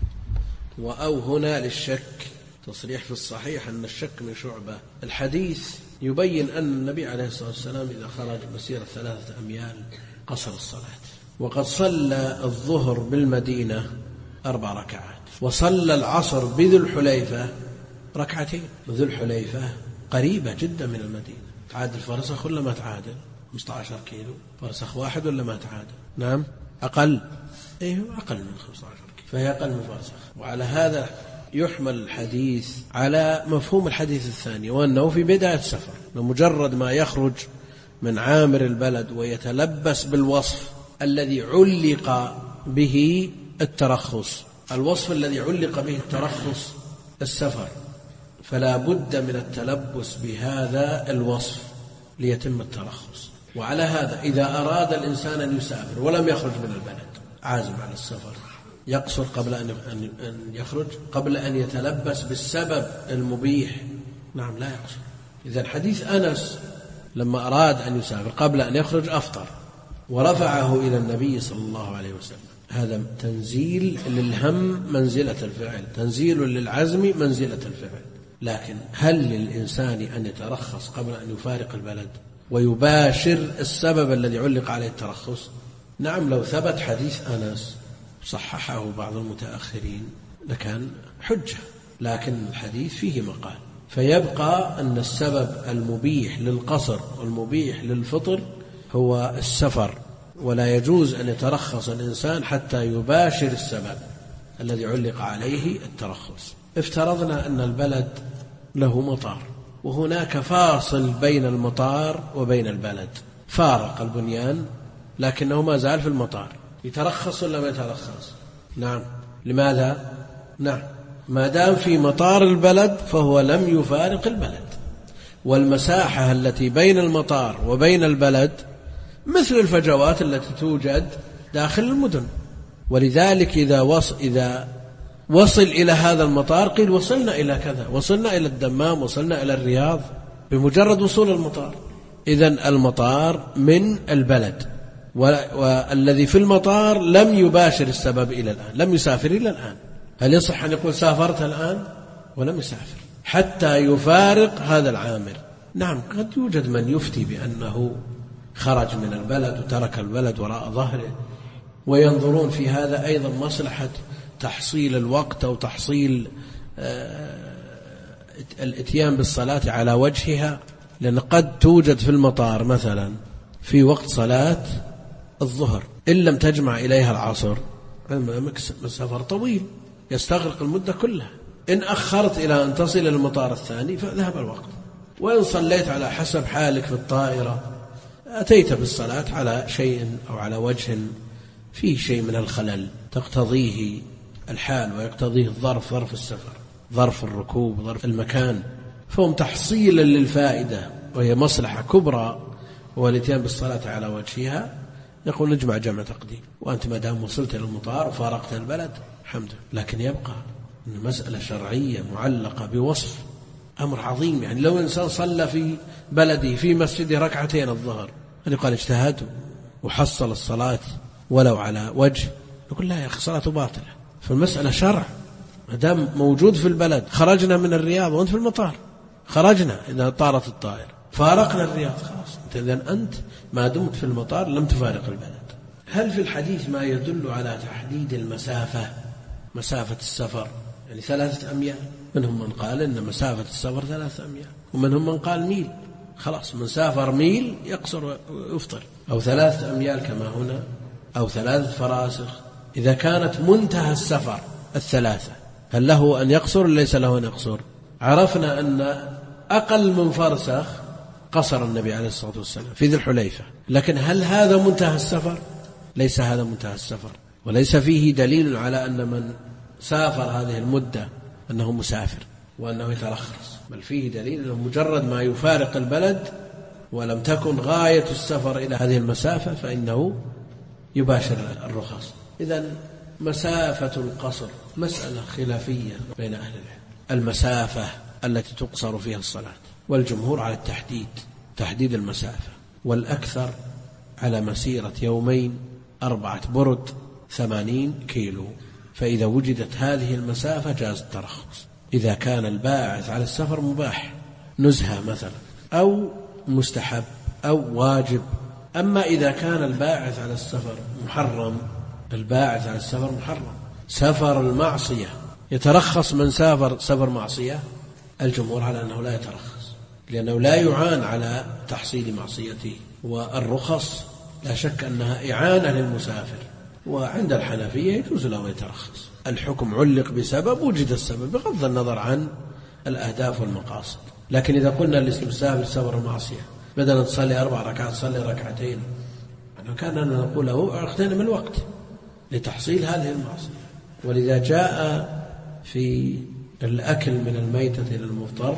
وأو هنا للشك تصريح في الصحيح أن الشك من شعبة. الحديث يبين أن النبي عليه الصلاة والسلام إذا خرج مسيرة 3 أميال قصر الصلاة، وقد صلى الظهر بالمدينة 4 ركعات، وصلى العصر بذو الحليفة 2 ركعتين. وذو الحليفة قريبة جدا من المدينة، تعادل فرسخ ولا ما تعادل؟ 15 كيلو، فرسخ واحد ولا ما تعادل؟ نعم، أقل، أقل من 15 كيلو، فهي أقل من فرسخ. وعلى هذا يحمل الحديث على مفهوم الحديث الثاني، وأنه في بداية السفر، بمجرد ما يخرج من عامر البلد ويتلبس بالوصف الذي علق به الترخص، الوصف الذي علق به الترخص السفر، فلا بد من التلبس بهذا الوصف ليتم الترخص. وعلى هذا إذا أراد الإنسان أن يسافر ولم يخرج من البلد، عازم على السفر، يقصر قبل أن يخرج، قبل أن يتلبس بالسبب المبيح. نعم، لا يقصر. إذن حديث أنس لما أراد أن يسافر قبل أن يخرج أفطر ورفعه إلى النبي صلى الله عليه وسلم، هذا تنزيل للهم منزلة الفعل، تنزيل للعزم منزلة الفعل. لكن هل للإنسان أن يترخص قبل أن يفارق البلد ويباشر السبب الذي علق عليه الترخص؟ نعم، لو ثبت حديث أنس صححه بعض المتأخرين لكان حجة، لكن الحديث فيه مقال، فيبقى أن السبب المبيح للقصر والمبيح للفطر هو السفر، ولا يجوز أن يترخص الإنسان حتى يباشر السبب الذي علق عليه الترخص. افترضنا أن البلد له مطار، وهناك فاصل بين المطار وبين البلد، فارق البنيان لكنه ما زال في المطار، يترخص ولا ما يترخص؟ نعم. لماذا؟ نعم، ما دام في مطار البلد فهو لم يفارق البلد، والمساحة التي بين المطار وبين البلد مثل الفجوات التي توجد داخل المدن. ولذلك إذا وصل إلى هذا المطار قيل وصلنا إلى كذا، وصلنا إلى الدمام، وصلنا إلى الرياض، بمجرد وصول المطار. إذن المطار من البلد، والذي في المطار لم يباشر السبب إلى الآن، لم يسافر إلى الآن. هل يصح أن يقول سافرت الآن؟ ولم يسافر حتى يفارق هذا العامر. نعم، قد يوجد من يفتي بأنه خرج من البلد وترك البلد وراء ظهره، وينظرون في هذا أيضا مصلحة تحصيل الوقت أو تحصيل الاتيان بالصلاة على وجهها، لأن قد توجد في المطار مثلا في وقت صلاة الظهر إن لم تجمع إليها العصر مسافر طويل يستغرق المدة كلها. إن أخرت إلى أن تصل إلى المطار الثاني فذهب الوقت. وإن صليت على حسب حالك في الطائرة أتيت بالصلاة على شيء أو على وجه فيه شيء من الخلل تقتضيه الحال ويقتضيه الظرف، ظرف السفر، ظرف الركوب، ظرف المكان، فهم تحصيلا للفائدة وهي مصلحة كبرى والاتيان بالصلاة على وجهها يقول نجمع جمع تقديم. وأنت ما دام وصلت إلى المطار وفارقت البلد الحمد لله. لكن يبقى المسألة شرعية معلقة بوصف، أمر عظيم. يعني لو إنسان صلى في بلده في مسجده ركعتين الظهر، هل قال اجتهد وحصل الصلاة ولو على وجه؟ نقول لا يا أخي صلاته باطلة. فالمسألة شرع، ما دام موجود في البلد. خرجنا من الرياض وأنت في المطار، خرجنا إذا طارت الطائرة، فارقنا الرياض، خلاص إذن أنت ما دمت في المطار لم تفارق البلد. هل في الحديث ما يدل على تحديد المسافة، مسافة السفر؟ يعني 3 أميال. منهم من قال إن مسافة السفر 3 أميال، ومنهم من قال ميل. خلاص من سافر ميل يقصر ويفطر، أو 3 أميال كما هنا، أو 3 فراسخ. إذا كانت منتهى السفر 3 هل له أن يقصر ليس له أن يقصر؟ عرفنا أن أقل من فرسخ قصر النبي عليه الصلاة والسلام في ذي الحليفة، لكن هل هذا منتهى السفر؟ ليس هذا منتهى السفر، وليس فيه دليل على أن من سافر هذه المدة أنه مسافر وأنه يترخص، بل فيه دليل أنه مجرد ما يفارق البلد ولم تكن غاية السفر إلى هذه المسافة فإنه يباشر الرخص. إذن مسافة القصر مسألة خلافية بين أهل العلم، المسافة التي تقصر فيها الصلاة، والجمهور على تحديد المسافة، والأكثر على مسيرة 2 4 برد 80 كيلو. فإذا وجدت هذه المسافة جاز الترخص، إذا كان الباعث على السفر مباح، نزهة مثلا، أو مستحب أو واجب. أما إذا كان الباعث على السفر محرم، الباعث على السفر محرم، سفر المعصية، يترخص من سافر سفر معصية؟ الجمهور على أنه لا يترخص، لأنه لا يعان على تحصيل معصيته، والرخص لا شك أنها إعانة للمسافر. وعند الحنفية يجوز له يترخص، الحكم علق بسبب، وجد السبب بغض النظر عن الأهداف والمقاصد. لكن إذا قلنا للمسافر سفر المعصية بدل أن تصلي 4 ركعات تصلي 2 ركعتين، كان نقول له اغتنم الوقت لتحصيل هذه المعصية. ولذا جاء في الأكل من الميتة إلى المفطر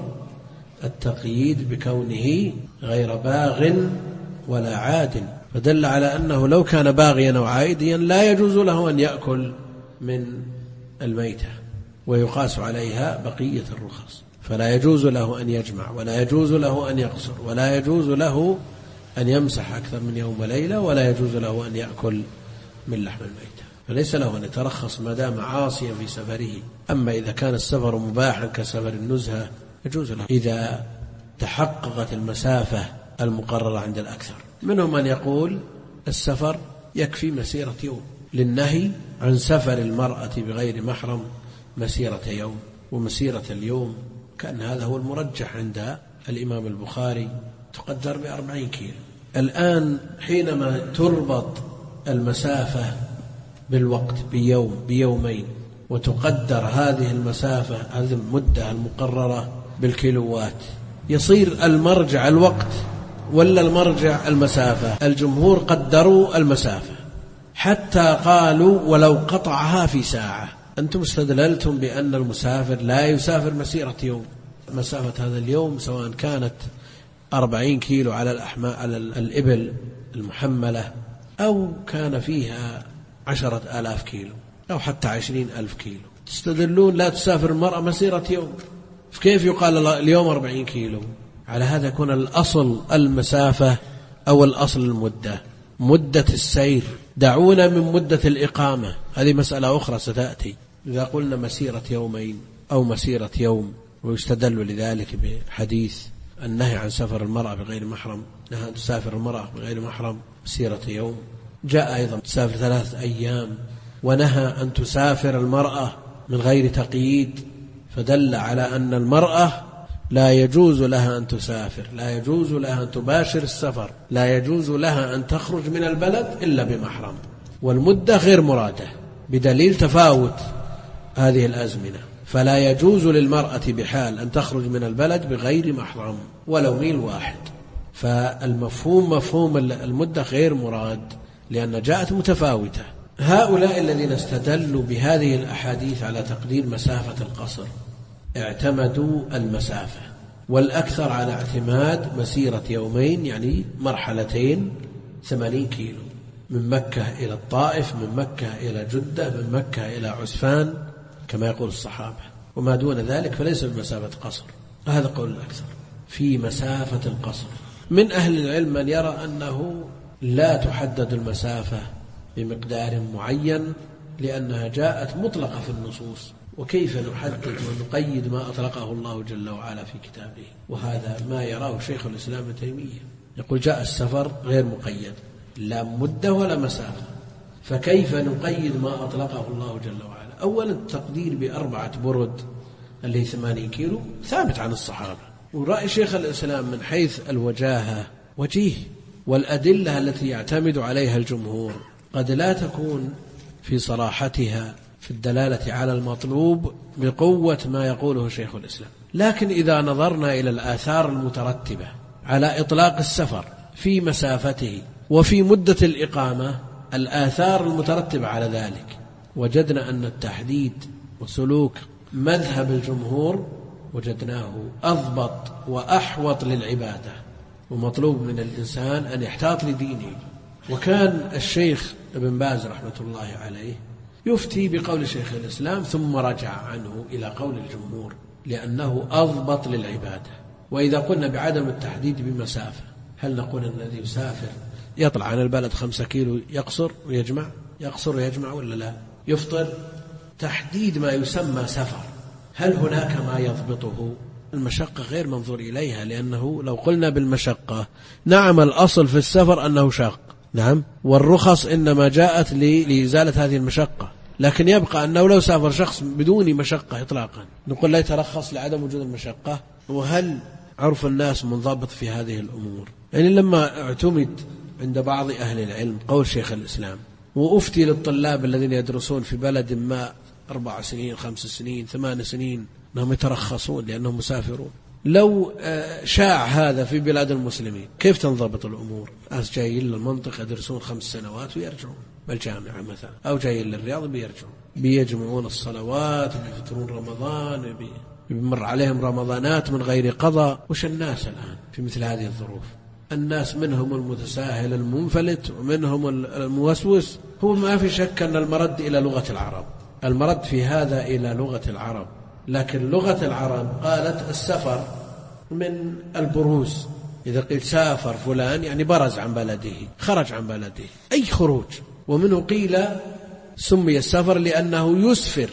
التقييد بكونه غير باغ ولا عاد، فدل على أنه لو كان باغيا أو عائديا لا يجوز له أن يأكل من الميتة، ويقاس عليها بقية الرخص. فلا يجوز له أن يجمع، ولا يجوز له أن يقصر، ولا يجوز له أن يمسح أكثر من يوم وليلة، ولا يجوز له أن يأكل من لحم الميتة. فليس له أن يترخص ما دام عاصيا في سفره. أما إذا كان السفر مباحا كسفر النزهة يجوز له إذا تحققت المسافة المقررة عند الأكثر. منهم من يقول السفر يكفي مسيرة يوم، للنهي عن سفر المرأة بغير محرم مسيرة يوم، ومسيرة اليوم كأن هذا هو المرجح عند الإمام البخاري، تقدر ب40 كيلو. الآن حينما تربط المسافة بالوقت بيومين، وتقدر هذه المسافة، هذه المدة المقررة بالكيلوات، يصير المرجع الوقت ولا المرجع المسافة؟ الجمهور قدروا المسافة، حتى قالوا ولو قطعها في ساعة. أنتم استدللتم بأن المسافر لا يسافر مسيرة يوم، مسافة هذا اليوم سواء كانت 40 كيلو على الإبل المحملة أو كان فيها 10,000 كيلو أو حتى 20,000 كيلو، تستدلون لا تسافر المرأة مسيرة يوم، فكيف يقال اليوم 40 كيلو؟ على هذا يكون الأصل المسافة أو الأصل المدة، مدة السير. دعونا من مدة الإقامة، هذه مسألة أخرى ستأتي. إذا قلنا مسيرة يومين أو مسيرة يوم، ويستدل لذلك بحديث النهي عن سفر المرأة بغير محرم، نهى أن تسافر المرأة بغير محرم مسيرة يوم. جاء أيضا تسافر 3 أيام، ونهى أن تسافر المرأة من غير تقييد، فدل على أن المرأة لا يجوز لها أن تسافر، لا يجوز لها أن تباشر السفر، لا يجوز لها أن تخرج من البلد إلا بمحرم. والمدة غير مرادة بدليل تفاوت هذه الأزمنة، فلا يجوز للمرأة بحال أن تخرج من البلد بغير محرم ولو ميل واحد. فالمفهوم مفهوم المدة غير مراد لأن جاءت متفاوتة. هؤلاء الذين استدلوا بهذه الأحاديث على تقدير مسافة القصر اعتمدوا المسافة، والأكثر على اعتماد مسيرة يومين، يعني مرحلتين 80 كيلو، من مكة إلى الطائف، من مكة إلى جدة، من مكة إلى عسفان كما يقول الصحابة، وما دون ذلك فليس بمسافة قصر. هذا قول الأكثر في مسافة القصر. من أهل العلم من يرى أنه لا تحدد المسافة بمقدار معين لأنها جاءت مطلقة في النصوص، وكيف نحدد ونقيد ما أطلقه الله جل وعلا في كتابه؟ وهذا ما يراه شيخ الإسلام ابن تيمية، يقول جاء السفر غير مقيد لا مدة ولا مسافة، فكيف نقيد ما أطلقه الله جل وعلا؟ أولا التقدير ب4 برد اللي 80 كيلو ثابت عن الصحابة، ورأي شيخ الإسلام من حيث الوجاهة وجيه، والأدلة التي يعتمد عليها الجمهور قد لا تكون في صراحتها في الدلالة على المطلوب بقوة ما يقوله شيخ الإسلام. لكن إذا نظرنا إلى الآثار المترتبة على إطلاق السفر في مسافته وفي مدة الإقامة، الآثار المترتبة على ذلك، وجدنا أن التحديد وسلوك مذهب الجمهور وجدناه أضبط وأحوط للعبادة، ومطلوب من الإنسان أن يحتاط لدينه. وكان الشيخ ابن باز رحمة الله عليه يفتي بقول شيخ الإسلام ثم رجع عنه إلى قول الجمهور لأنه أضبط للعبادة. وإذا قلنا بعدم التحديد بمسافة، هل نقول أن الذي يسافر يطلع عن البلد 5 كيلو يقصر ويجمع، يقصر ويجمع ولا لا؟ يفطر؟ تحديد ما يسمى سفر، هل هناك ما يضبطه؟ المشقة غير منظور إليها، لأنه لو قلنا بالمشقة نعم الأصل في السفر أنه شاق، نعم، والرخص إنما جاءت لإزالة هذه المشقة، لكن يبقى أنه لو سافر شخص بدون مشقة إطلاقا نقول لا يترخص لعدم وجود المشقة. وهل عرف الناس منضبط في هذه الأمور؟ يعني لما اعتمد عند بعض أهل العلم قول شيخ الإسلام وأفتي للطلاب الذين يدرسون في بلد ما 4 سنين 5 سنين 8 سنين أنهم يترخصون لأنهم مسافرون، لو شاع هذا في بلاد المسلمين كيف تنضبط الأمور؟ ناس جايين للمنطقة يدرسون 5 سنوات ويرجعون بالجامعة مثلا، أو جايين للرياض بيرجعون، بيجمعون الصلوات، بيفطرون رمضان، بيمر عليهم رمضانات من غير قضاء. وش الناس الآن في مثل هذه الظروف؟ الناس منهم المتساهل المنفلت ومنهم الموسوس. هو ما في شك أن المرد إلى لغة العرب، المرد في هذا إلى لغة العرب، لكن لغة العرب قالت السفر من البروز، إذا قيل سافر فلان يعني برز عن بلده، خرج عن بلده، أي خروج. ومنه قيل سمي السفر لأنه يسفر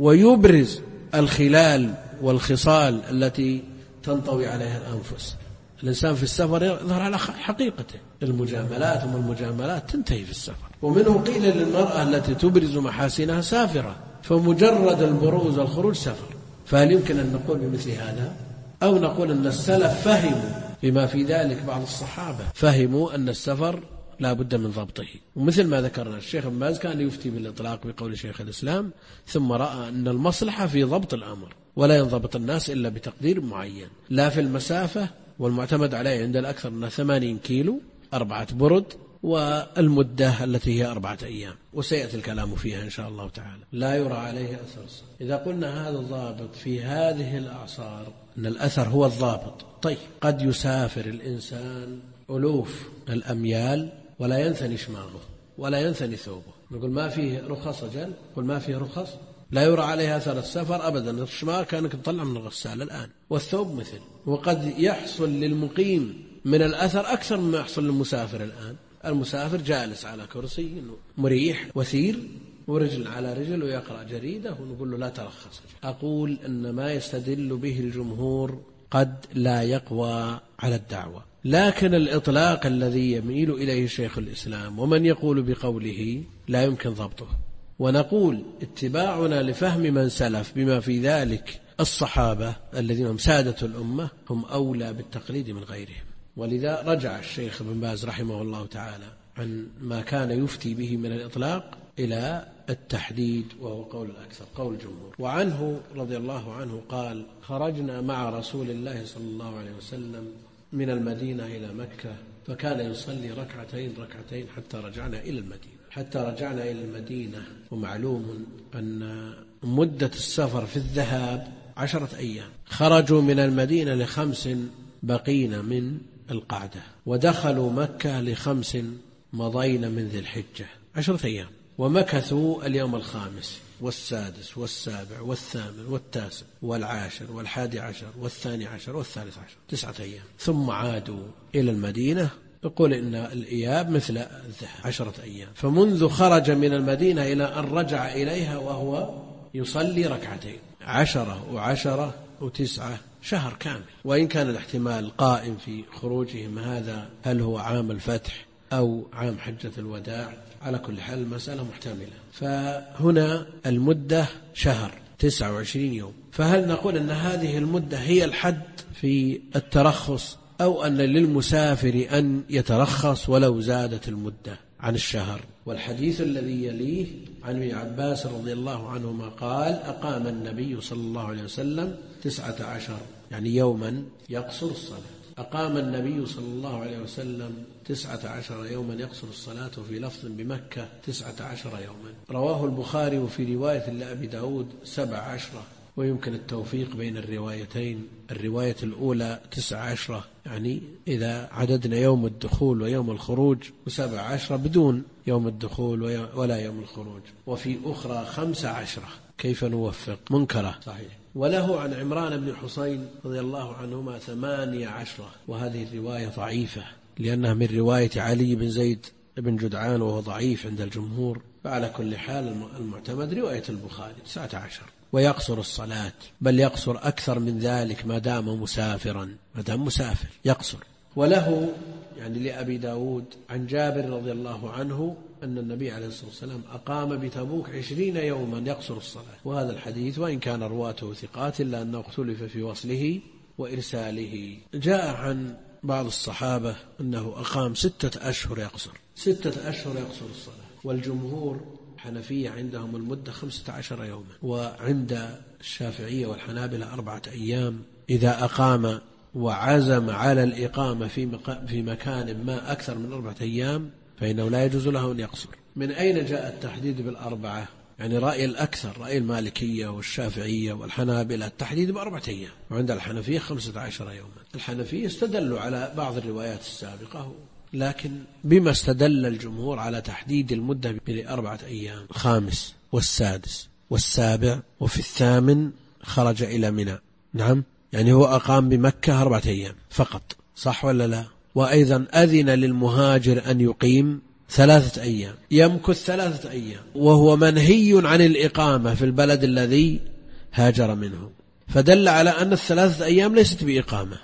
ويبرز الخلال والخصال التي تنطوي عليها الأنفس. الإنسان في السفر يظهر على حقيقته، المجاملات والمجاملات تنتهي في السفر. ومنه قيل للمرأة التي تبرز محاسنها سافرة، فمجرد البروز والخروج سفر. فهل يمكن أن نقول بمثل هذا؟ أو نقول أن السلف فهموا بما في ذلك، بعض الصحابة فهموا أن السفر لا بد من ضبطه. ومثل ما ذكرنا الشيخ ابن باز كان يفتي بالإطلاق بقول شيخ الإسلام، ثم رأى أن المصلحة في ضبط الأمر، ولا ينضبط الناس إلا بتقدير معين، لا في المسافة، والمعتمد عليه عند الأكثر أنه 80 كيلو 4 برد، والمدة التي هي 4 أيام، وسيأتي الكلام فيها إن شاء الله تعالى. لا يرى عليه أثر الصلاة. إذا قلنا هذا الضابط في هذه الأعصار أن الأثر هو الضابط، طيب قد يسافر الإنسان ألوف الأميال ولا ينثني شماغه ولا ينثني ثوبه، نقول ما فيه رخص؟ أجل قل ما فيه رخص، لا يرى عليه أثر السفر أبدا. الشماغ كانك تطلع من الغسال الآن، والثوب مثل. وقد يحصل للمقيم من الأثر أكثر مما يحصل للمسافر الآن. المسافر جالس على كرسي مريح وثير ورجل على رجل ويقرأ جريدة ونقول له لا ترخص. أقول أن ما يستدل به الجمهور قد لا يقوى على الدعوة، لكن الإطلاق الذي يميل إليه شيخ الإسلام ومن يقول بقوله لا يمكن ضبطه. ونقول اتباعنا لفهم من سلف بما في ذلك الصحابة الذين هم سادة الأمة هم أولى بالتقليد من غيرهم. ولذا رجع الشيخ ابن باز رحمه الله تعالى عن ما كان يفتي به من الإطلاق إلى التحديد، وهو قول الأكثر، قول الجمهور. وعنه رضي الله عنه قال: خرجنا مع رسول الله صلى الله عليه وسلم من المدينة إلى مكة فكان يصلي ركعتين حتى رجعنا إلى المدينة. ومعلوم أن مدة السفر في الذهاب 10 أيام، خرجوا من المدينة ل5 بقين من القعدة، ودخلوا مكة ل5 مضين من ذي الحجة 10 أيام، ومكثوا اليوم 5 والسادس والسابع والثامن والتاسع والعاشر والحادي-عشر والثاني-عشر والثالث-عشر 9 أيام، ثم عادوا إلى المدينة. يقول إن الإياب مثل الذهاب 10 أيام. فمنذ خرج من المدينة إلى أن رجع إليها وهو يصلي 2 ركعتين، 10 و10 و9 شهر كامل. وإن كان الاحتمال قائم في خروجهم هذا هل هو عام الفتح أو عام حجة الوداع، على كل حال المسألة محتملة. فهنا المدة شهر 29 يوم، فهل نقول أن هذه المدة هي الحد في الترخص، أو أن للمسافر أن يترخص ولو زادت المدة عن الشهر؟ والحديث الذي يليه عن ابن عباس رضي الله عنهما قال: أقام النبي صلى الله عليه وسلم 19 يعني يوما يقصر الصلاة. أقام النبي صلى الله عليه وسلم 19 يوما يقصر الصلاة، في لفظ بمكة 19 يوما. رواه البخاري وفي رواية لأبي داود 17، ويمكن التوفيق بين الروايتين. الرواية الأولى 19 يعني إذا عددنا يوم الدخول ويوم الخروج، و17 بدون يوم الدخول ولا يوم الخروج. وفي أخرى 15، كيف نوفق؟ منكرة صحيح. وله عن عمران بن حسين رضي الله عنهما 18، وهذه الرواية ضعيفة لأنها من رواية علي بن زيد بن جدعان وهو ضعيف عند الجمهور. فعلى كل حال المعتمد رواية البخاري 19. ويقصر الصلاة، بل يقصر أكثر من ذلك ما دام مسافرا، ما دام مسافر يقصر. وله يعني لأبي داود عن جابر رضي الله عنه أن النبي عليه الصلاة والسلام أقام بتبوك 20 يوما يقصر الصلاة. وهذا الحديث وإن كان رواته ثقات إلا أنه اختلف في وصله وإرساله. جاء عن بعض الصحابة أنه أقام 6 أشهر يقصر، 6 أشهر يقصر الصلاة. والجمهور حنفية عندهم المدة 15 يوما، وعند الشافعية والحنابلة 4 أيام. إذا أقام وعزم على الإقامة في مكان ما أكثر من 4 أيام فإنه لا يجوز له أن يقصر. من أين جاء التحديد بال4؟ يعني رأي الأكثر، رأي المالكية والشافعية والحنابلة، التحديد ب4 أيام، وعند الحنفية 15 يوما. الحنفية استدلوا على بعض الروايات السابقة، لكن بما استدل الجمهور على تحديد المدة ب4 أيام: 5 والسادس والسابع، وفي 8 خرج إلى منى. نعم، يعني هو أقام بمكة 4 أيام فقط، صح ولا لا؟ وأيضا أذن للمهاجر أن يقيم 3 أيام، يمكث 3 أيام، وهو منهي عن الإقامة في البلد الذي هاجر منه. فدل على أن 3 أيام ليست بإقامة،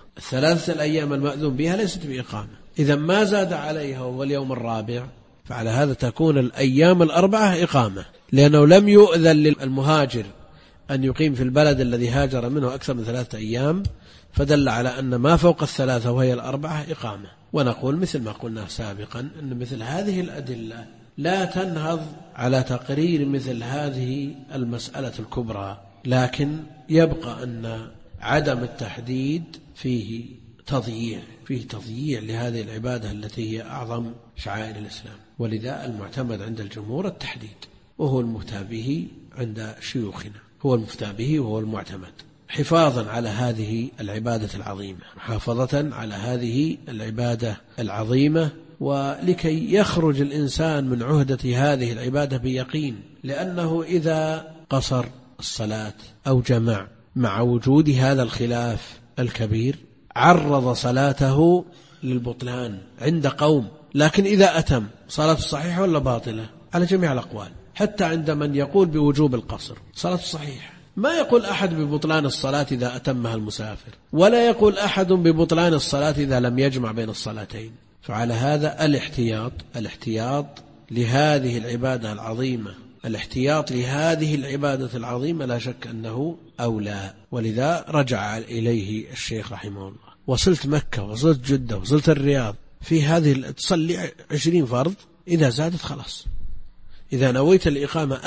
3 أيام المأذون بها ليست بإقامة. إذا ما زاد عليها وهو اليوم الرابع، فعلى هذا تكون الأيام 4 إقامة، لأنه لم يؤذن للمهاجر أن يقيم في البلد الذي هاجر منه أكثر من 3 أيام، فدل على أن ما فوق 3 وهي 4 إقامة. ونقول مثل ما قلنا سابقا أن مثل هذه الأدلة لا تنهض على تقرير مثل هذه المسألة الكبرى، لكن يبقى أن عدم التحديد فيه فيه تضييع لهذه العبادة التي هي أعظم شعائر الإسلام. ولذا المعتمد عند الجمهور التحديد، وهو المفتى به عند شيوخنا، هو المفتى به وهو المعتمد، حفاظا على هذه العبادة العظيمة، محافظة على هذه العبادة العظيمة، ولكي يخرج الإنسان من عهدة هذه العبادة بيقين. لأنه إذا قصر الصلاة أو جمع مع وجود هذا الخلاف الكبير عرض صلاته للبطلان عند قوم. لكن إذا أتم صلاته صحيحة ولا باطلة على جميع الأقوال، حتى عند من يقول بوجوب القصر صلاته صحيحة. ما يقول أحد ببطلان الصلاة إذا أتمها المسافر، ولا يقول أحد ببطلان الصلاة إذا لم يجمع بين الصلاتين. فعلى هذا الاحتياط لهذه العبادة العظيمة، الاحتياط لهذه العبادة العظيمة لا شك أنه أولى. ولذا رجع إليه الشيخ رحمه الله. وصلت مكة، وصلت جدة، وصلت الرياض، في هذه تصلي 20 فرض، إذا زادت خلاص. إذا نويت الإقامة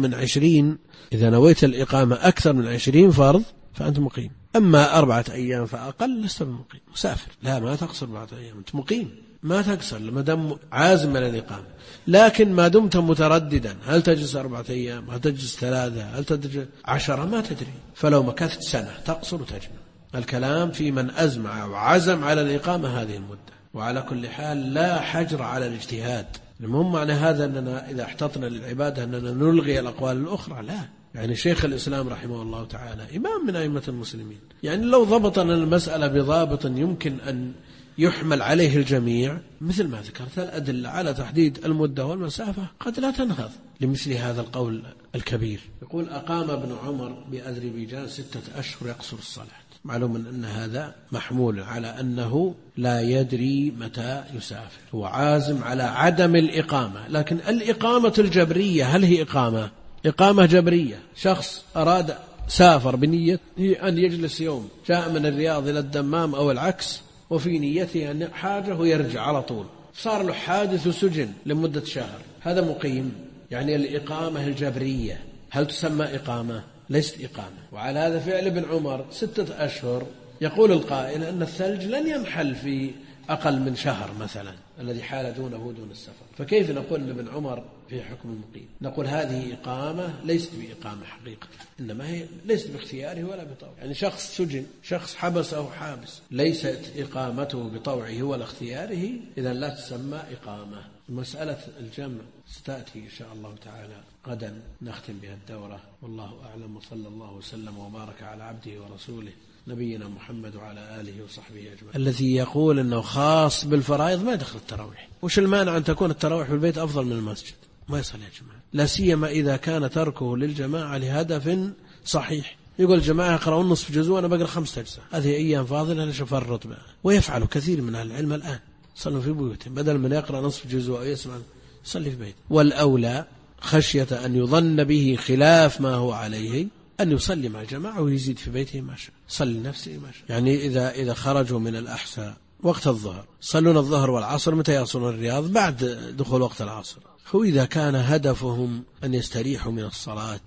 أكثر من 20 فرض فأنت مقيم. أما 4 أيام فأقل لست بمقيم. مسافر لا، ما تقصر 4 أيام، أنت مقيم، ما تقصر ما دام عازم على الإقامة. لكن ما دمت مترددا، هل تجلس 4 أيام، هل تجلس 3، هل تجلس 10، ما تدري. فلو مكثت سنة تقصر وتجمع. الكلام في من أزمع وعزم على الإقامة هذه المدة. وعلى كل حال لا حجر على الاجتهاد. المهم معنى هذا أننا إذا احتطنا للعبادة أننا نلغي الأقوال الأخرى، لا. يعني شيخ الإسلام رحمه الله تعالى إمام من أئمة المسلمين، يعني لو ضبطنا المسألة بضابط يمكن أن يحمل عليه الجميع، مثل ما ذكرت الأدلة على تحديد المدة والمسافة قد لا تنهض لمثل هذا القول الكبير. يقول أقام ابن عمر بأذربيجان 6 أشهر يقصر الصلاة. معلوم أن هذا محمول على أنه لا يدري متى يسافر، هو عازم على عدم الإقامة. لكن الإقامة الجبرية هل هي إقامة جبرية؟ شخص أراد سافر بنية أن يجلس يوم، جاء من الرياض إلى الدمام أو العكس، وفي نيته أن حاجة ويرجع على طول، صار له حادث وسجن لمدة شهر، هذا مقيم. يعني الإقامة الجبرية هل تسمى إقامة؟ ليست إقامة. وعلى هذا فعل ابن عمر 6 أشهر. يقول القائل أن الثلج لن ينحل في أقل من شهر مثلا، الذي حال دونه دون السفر. فكيف نقول أن ابن عمر في حكم المقيم؟ نقول هذه إقامة ليست بإقامة حقيقة، إنما هي ليست باختياره ولا بطوعه. يعني شخص سجن، شخص حبس أو حابس، ليست إقامته بطوعه ولا اختياره، إذن لا تسمى إقامة. مسألة الجمع ستأتي إن شاء الله تعالى غدا نختم بها الدورة. والله أعلم، وصلى الله وسلم وبارك على عبده ورسوله نبينا محمد وعلى آله وصحبه أجمعين. الذي يقول أنه خاص بالفرائض ما يدخل التراويح. وش المانع أن تكون التراويح في البيت أفضل من المسجد؟ ما يصل يا جماعة، لا سيما إذا كان تركه للجماعة لهدف صحيح. يقول الجماعة يقرأون نصف جزء وأنا بقرأ 5 أجزاء، هذه أيام فاضلة ليش أفرط بها؟ ويفعل كثير من أهل العلم الآن، صلوا في بيوتهم بدل من يقرأ نصف جزء أو يسمع صلي في بيت. والأولى خشية أن يظن به خلاف ما هو عليه أن يصلي مع الجماعة ويزيد في بيته ما شاء، صلي نفسه ما شاء. يعني إذا خرجوا من الأحساء وقت الظهر صلون الظهر والعصر، متى يصلون الرياض؟ بعد دخول وقت العصر. وإذا كان هدفهم أن يستريحوا من الصلاة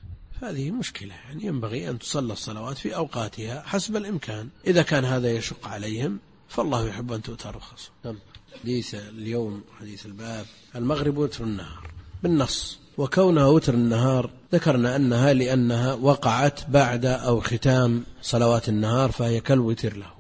هذه مشكلة. يعني ينبغي أن تصلى الصلوات في أوقاتها حسب الإمكان. إذا كان هذا يشق عليهم فالله يحب أن تؤتى رخصه. حديث اليوم، حديث الباب، المغرب وتر النهار بالنص. وكونها وتر النهار ذكرنا أنها لأنها وقعت بعد أو ختام صلوات النهار فهي كالوتر له.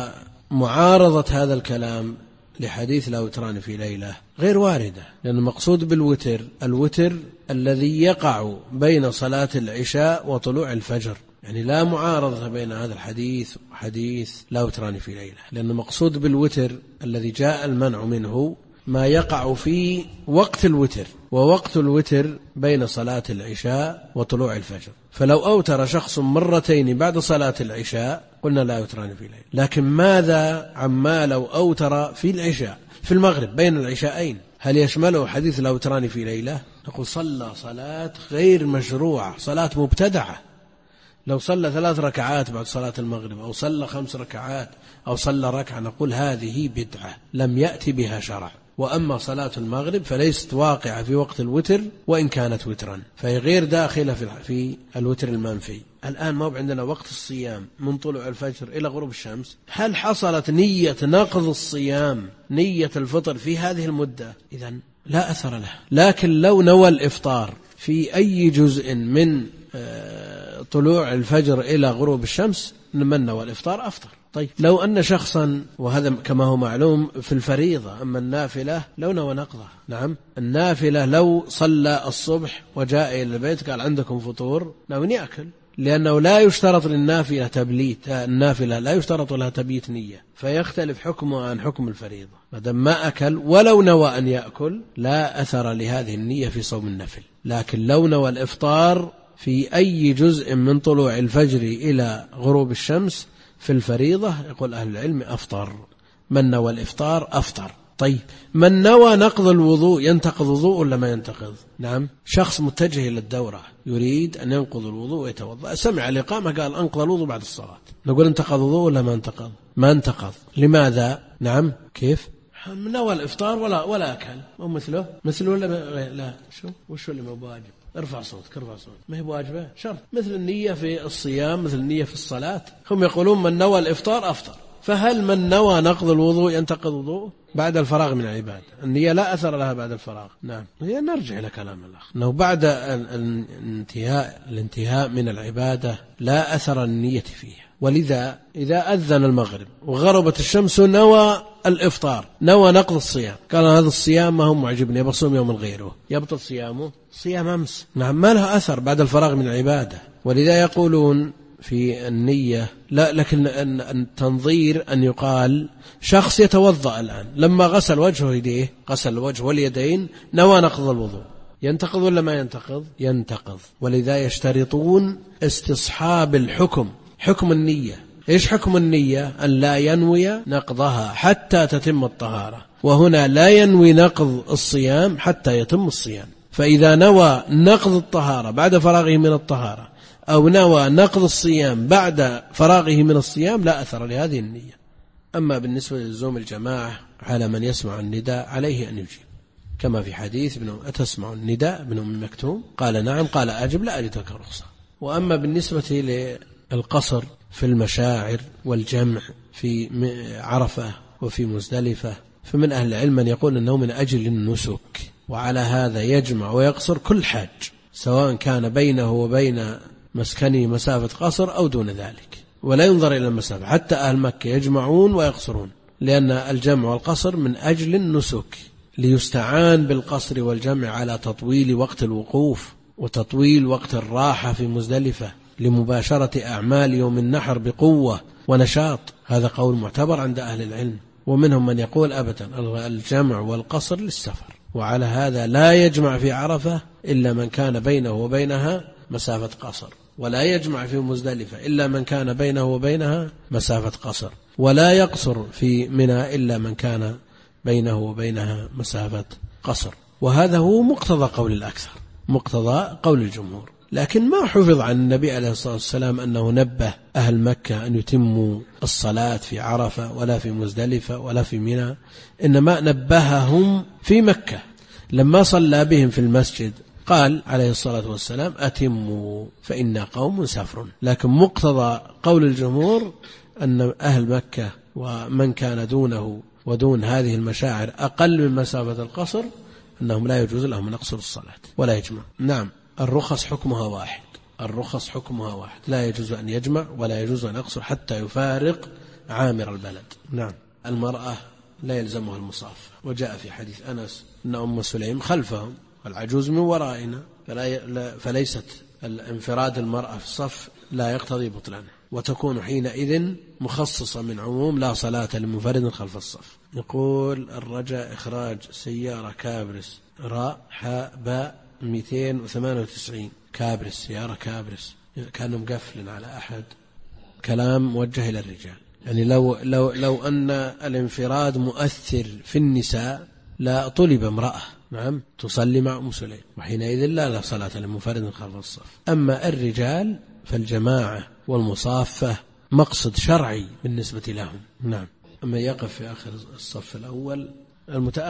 ومعارضة هذا الكلام لحديث لا وتران في ليلة غير واردة، لأن المقصود بالوتر الوتر الذي يقع بين صلاة العشاء وطلوع الفجر. يعني لا معارضة بين هذا الحديث وحديث لا وتران في ليلة، لأن المقصود بالوتر الذي جاء المنع منه ما يقع في وقت الوتر، ووقت الوتر بين صلاة العشاء وطلوع الفجر. فلو أوتر شخص 2 مرتين بعد صلاة العشاء قلنا لا يوتران في ليلة. لكن ماذا عما لو أوتر في العشاء في المغرب بين العشاءين؟ هل يشمله حديث لا يوتران في ليلة؟ نقول صلى صلاة غير مشروعة، صلاة مبتدعة. لو صلى 3 ركعات بعد صلاة المغرب أو صلى 5 ركعات أو صلى ركعة نقول هذه بدعة لم يأتي بها شرع. وأما صلاة المغرب فليست واقعة في وقت الوتر وإن كانت وترا، فهي غير داخلة في الوتر المنفي. الآن ما عندنا وقت الصيام من طلوع الفجر إلى غروب الشمس، هل حصلت نية نقض الصيام نية الفطر في هذه المدة؟ إذن لا أثر له. لكن لو نوى الإفطار في أي جزء من طلوع الفجر إلى غروب الشمس، من نوى الإفطار أفطر. طيب لو أن شخصا، وهذا كما هو معلوم في الفريضة، أما النافلة لو نوى نقضها، نعم النافلة لو صلى الصبح وجاء إلى البيت قال عندكم فطور، ناوي أكل، لأنه لا يشترط للنافلة تبليت، النافلة لا يشترط لها تبييت نية، فيختلف حكمه عن حكم الفريضة. مادام ما أكل ولو نوى أن يأكل لا أثر لهذه النية في صوم النفل. لكن لو نوى الإفطار في أي جزء من طلوع الفجر إلى غروب الشمس في الفريضة، يقول أهل العلم أفطر. من نوى الإفطار أفطر. طيب من نوى نقض الوضوء ينتقض وضوء ولا ما ينتقض؟ نعم، شخص متجه إلى الدورة يريد أن ينقض الوضوء ويتوضأ، سمع الإقامة قال أنقض الوضوء بعد الصلاة، نقول انتقض وضوء ولا ما انتقض؟ ما انتقض. لماذا؟ نعم كيف؟ نوى الإفطار ولا أكل، مثله ولا لا؟ وشو اللي ما بواجب؟ ارفع صوتك. ما هي واجبة شرط، مثل النية في الصيام، مثل النية في الصلاة. هم يقولون من نوى الإفطار أفطر. فهل من نوى نقض الوضوء ينتقض وضوءه بعد الفراغ من العبادة؟ النية لا أثر لها بعد الفراغ. نعم، هي نرجع إلى كلام الأخ أنه بعد الانتهاء من العبادة لا أثر النية فيها. ولذا إذا أذن المغرب وغربت الشمس نوى الإفطار، نوى نقض الصيام، قال هذا الصيام ما هو معجبني، بصوم يوم غيره، يبطل صيامه صيام أمس. نعم، ما له أثر بعد الفراغ من العبادة. ولذا يقولون في النية لا، لكن التنظير أن يقال شخص يتوضأ الآن، لما غسل وجهه يديه، غسل الوجه واليدين، نوى نقض الوضوء، ينتقض ولا ما ينتقض؟ ينتقض. ولذا يشترطون استصحاب الحكم، حكم النية. إيش حكم النية؟ أن لا ينوي نقضها حتى تتم الطهارة، وهنا لا ينوي نقض الصيام حتى يتم الصيام. فإذا نوى نقض الطهارة بعد فراغه من الطهارة أو نوى نقض الصيام بعد فراغه من الصيام لا أثر لهذه النية. أما بالنسبة للزوم الجماعة على من يسمع النداء عليه أن يجيب، كما في حديث أتسمع النداء ابن أم مكتوم؟ قال نعم، قال أجب، لا أجد لك رخصة. وأما بالنسبة للقصر في المشاعر والجمع في عرفة وفي مزدلفة، فمن أهل العلم من يقول أنه من أجل النسك، وعلى هذا يجمع ويقصر كل حاج، سواء كان بينه وبين مسكنه مسافة قصر أو دون ذلك، ولا ينظر إلى المسافة. حتى أهل مكة يجمعون ويقصرون، لأن الجمع والقصر من أجل النسك، ليستعان بالقصر والجمع على تطويل وقت الوقوف وتطويل وقت الراحة في مزدلفة، لمباشرة أعمال يوم النحر بقوة ونشاط. هذا قول معتبر عند أهل العلم. ومنهم من يقول أبدا الجمع والقصر للسفر، وعلى هذا لا يجمع في عرفة إلا من كان بينه وبينها مسافة قصر، ولا يجمع في مزدلفة إلا من كان بينه وبينها مسافة قصر، ولا يقصر في منى إلا من كان بينه وبينها مسافة قصر. وهذا هو مقتضى قول الأكثر، مقتضى قول الجمهور. لكن ما حفظ عن النبي عليه الصلاة والسلام أنه نبه أهل مكة أن يتموا الصلاة في عرفة ولا في مزدلفة ولا في منى، إنما نبههم في مكة لما صلى بهم في المسجد، قال عليه الصلاة والسلام أتموا فإنا قوم سافرون. لكن مقتضى قول الجمهور أن أهل مكة ومن كان دونه ودون هذه المشاعر أقل من مسافة القصر أنهم لا يجوز لهم أن يقصروا الصلاة ولا يجمع. نعم، الرخص حكمها واحد، الرخص حكمها واحد، لا يجوز أن يجمع ولا يجوز أن يقصر حتى يفارق عامر البلد. نعم، المرأة لا يلزمها المصاف، وجاء في حديث أنس أن أم سليم خلفهم والعجوز من ورائنا، فليست الانفراد المرأة في الصف لا يقتضي بطلانه، وتكون حينئذ مخصصة من عموم لا صلاة لمنفرد خلف الصف. يقول الرجاء إخراج سيارة كابرس راء حاء باء 298 كابرس، سيارة كابرس، كانوا مقفل على أحد. كلام موجه إلى الرجال، يعني لو أن الانفراد مؤثر في النساء لا طلب امرأة نعم تصلي مع أم سليم، وحينئذ لا صلاة لمنفرد خلف الصف. أما الرجال فالجماعة والمصافة مقصد شرعي بالنسبة لهم. نعم، أما يقف في آخر الصف الأول المتأخر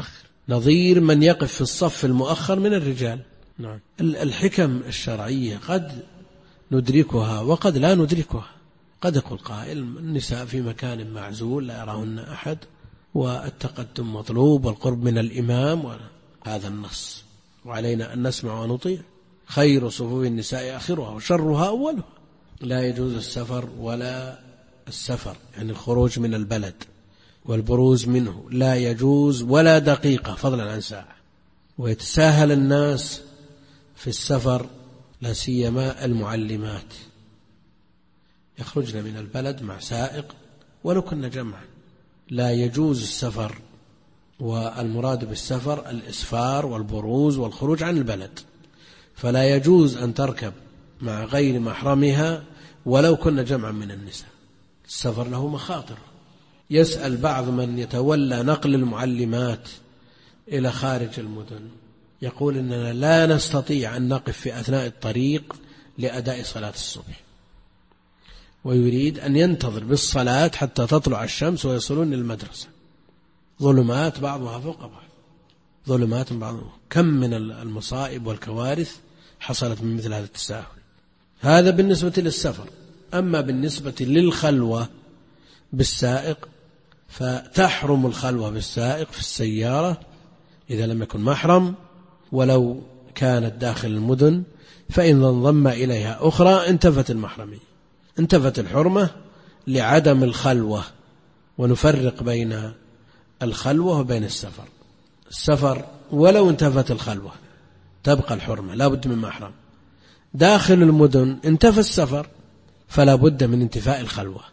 نظير من يقف في الصف المؤخر من الرجال. نعم. الحكم الشرعية قد ندركها وقد لا ندركها. قد يقول قائل النساء في مكان معزول لا يراهن أحد والتقدم مطلوب والقرب من الإمام، هذا النص وعلينا أن نسمع ونطيع. خير صفوف النساء آخرها وشرها أولها. لا يجوز السفر ولا السفر يعني الخروج من البلد والبروز منه لا يجوز ولا دقيقة فضلا عن ساعة. ويتساهل الناس في السفر لا سيما المعلمات، يخرجن من البلد مع سائق ولو كنا جمعا. لا يجوز السفر، والمراد بالسفر الإسفار والبروز والخروج عن البلد، فلا يجوز أن تركب مع غير محرمها ولو كنا جمعا من النساء. السفر له مخاطر. يسأل بعض من يتولى نقل المعلمات إلى خارج المدن، يقول إننا لا نستطيع أن نقف في أثناء الطريق لأداء صلاة الصبح، ويريد أن ينتظر بالصلاة حتى تطلع الشمس ويصلون المدرسة. ظلمات بعضها فوق بعض، ظلمات بعضها. كم من المصائب والكوارث حصلت من مثل هذا التساهل. هذا بالنسبة للسفر. أما بالنسبة للخلوة بالسائق فتحرم الخلوة بالسائق في السيارة إذا لم يكن محرم، ولو كانت داخل المدن فإن انضم إليها أخرى انتفت المحرمية، انتفت الحرمة لعدم الخلوة. ونفرق بين الخلوة وبين السفر. السفر ولو انتفت الخلوة تبقى الحرمة، لا بد من محرم. داخل المدن انتفى السفر فلا بد من انتفاء الخلوة.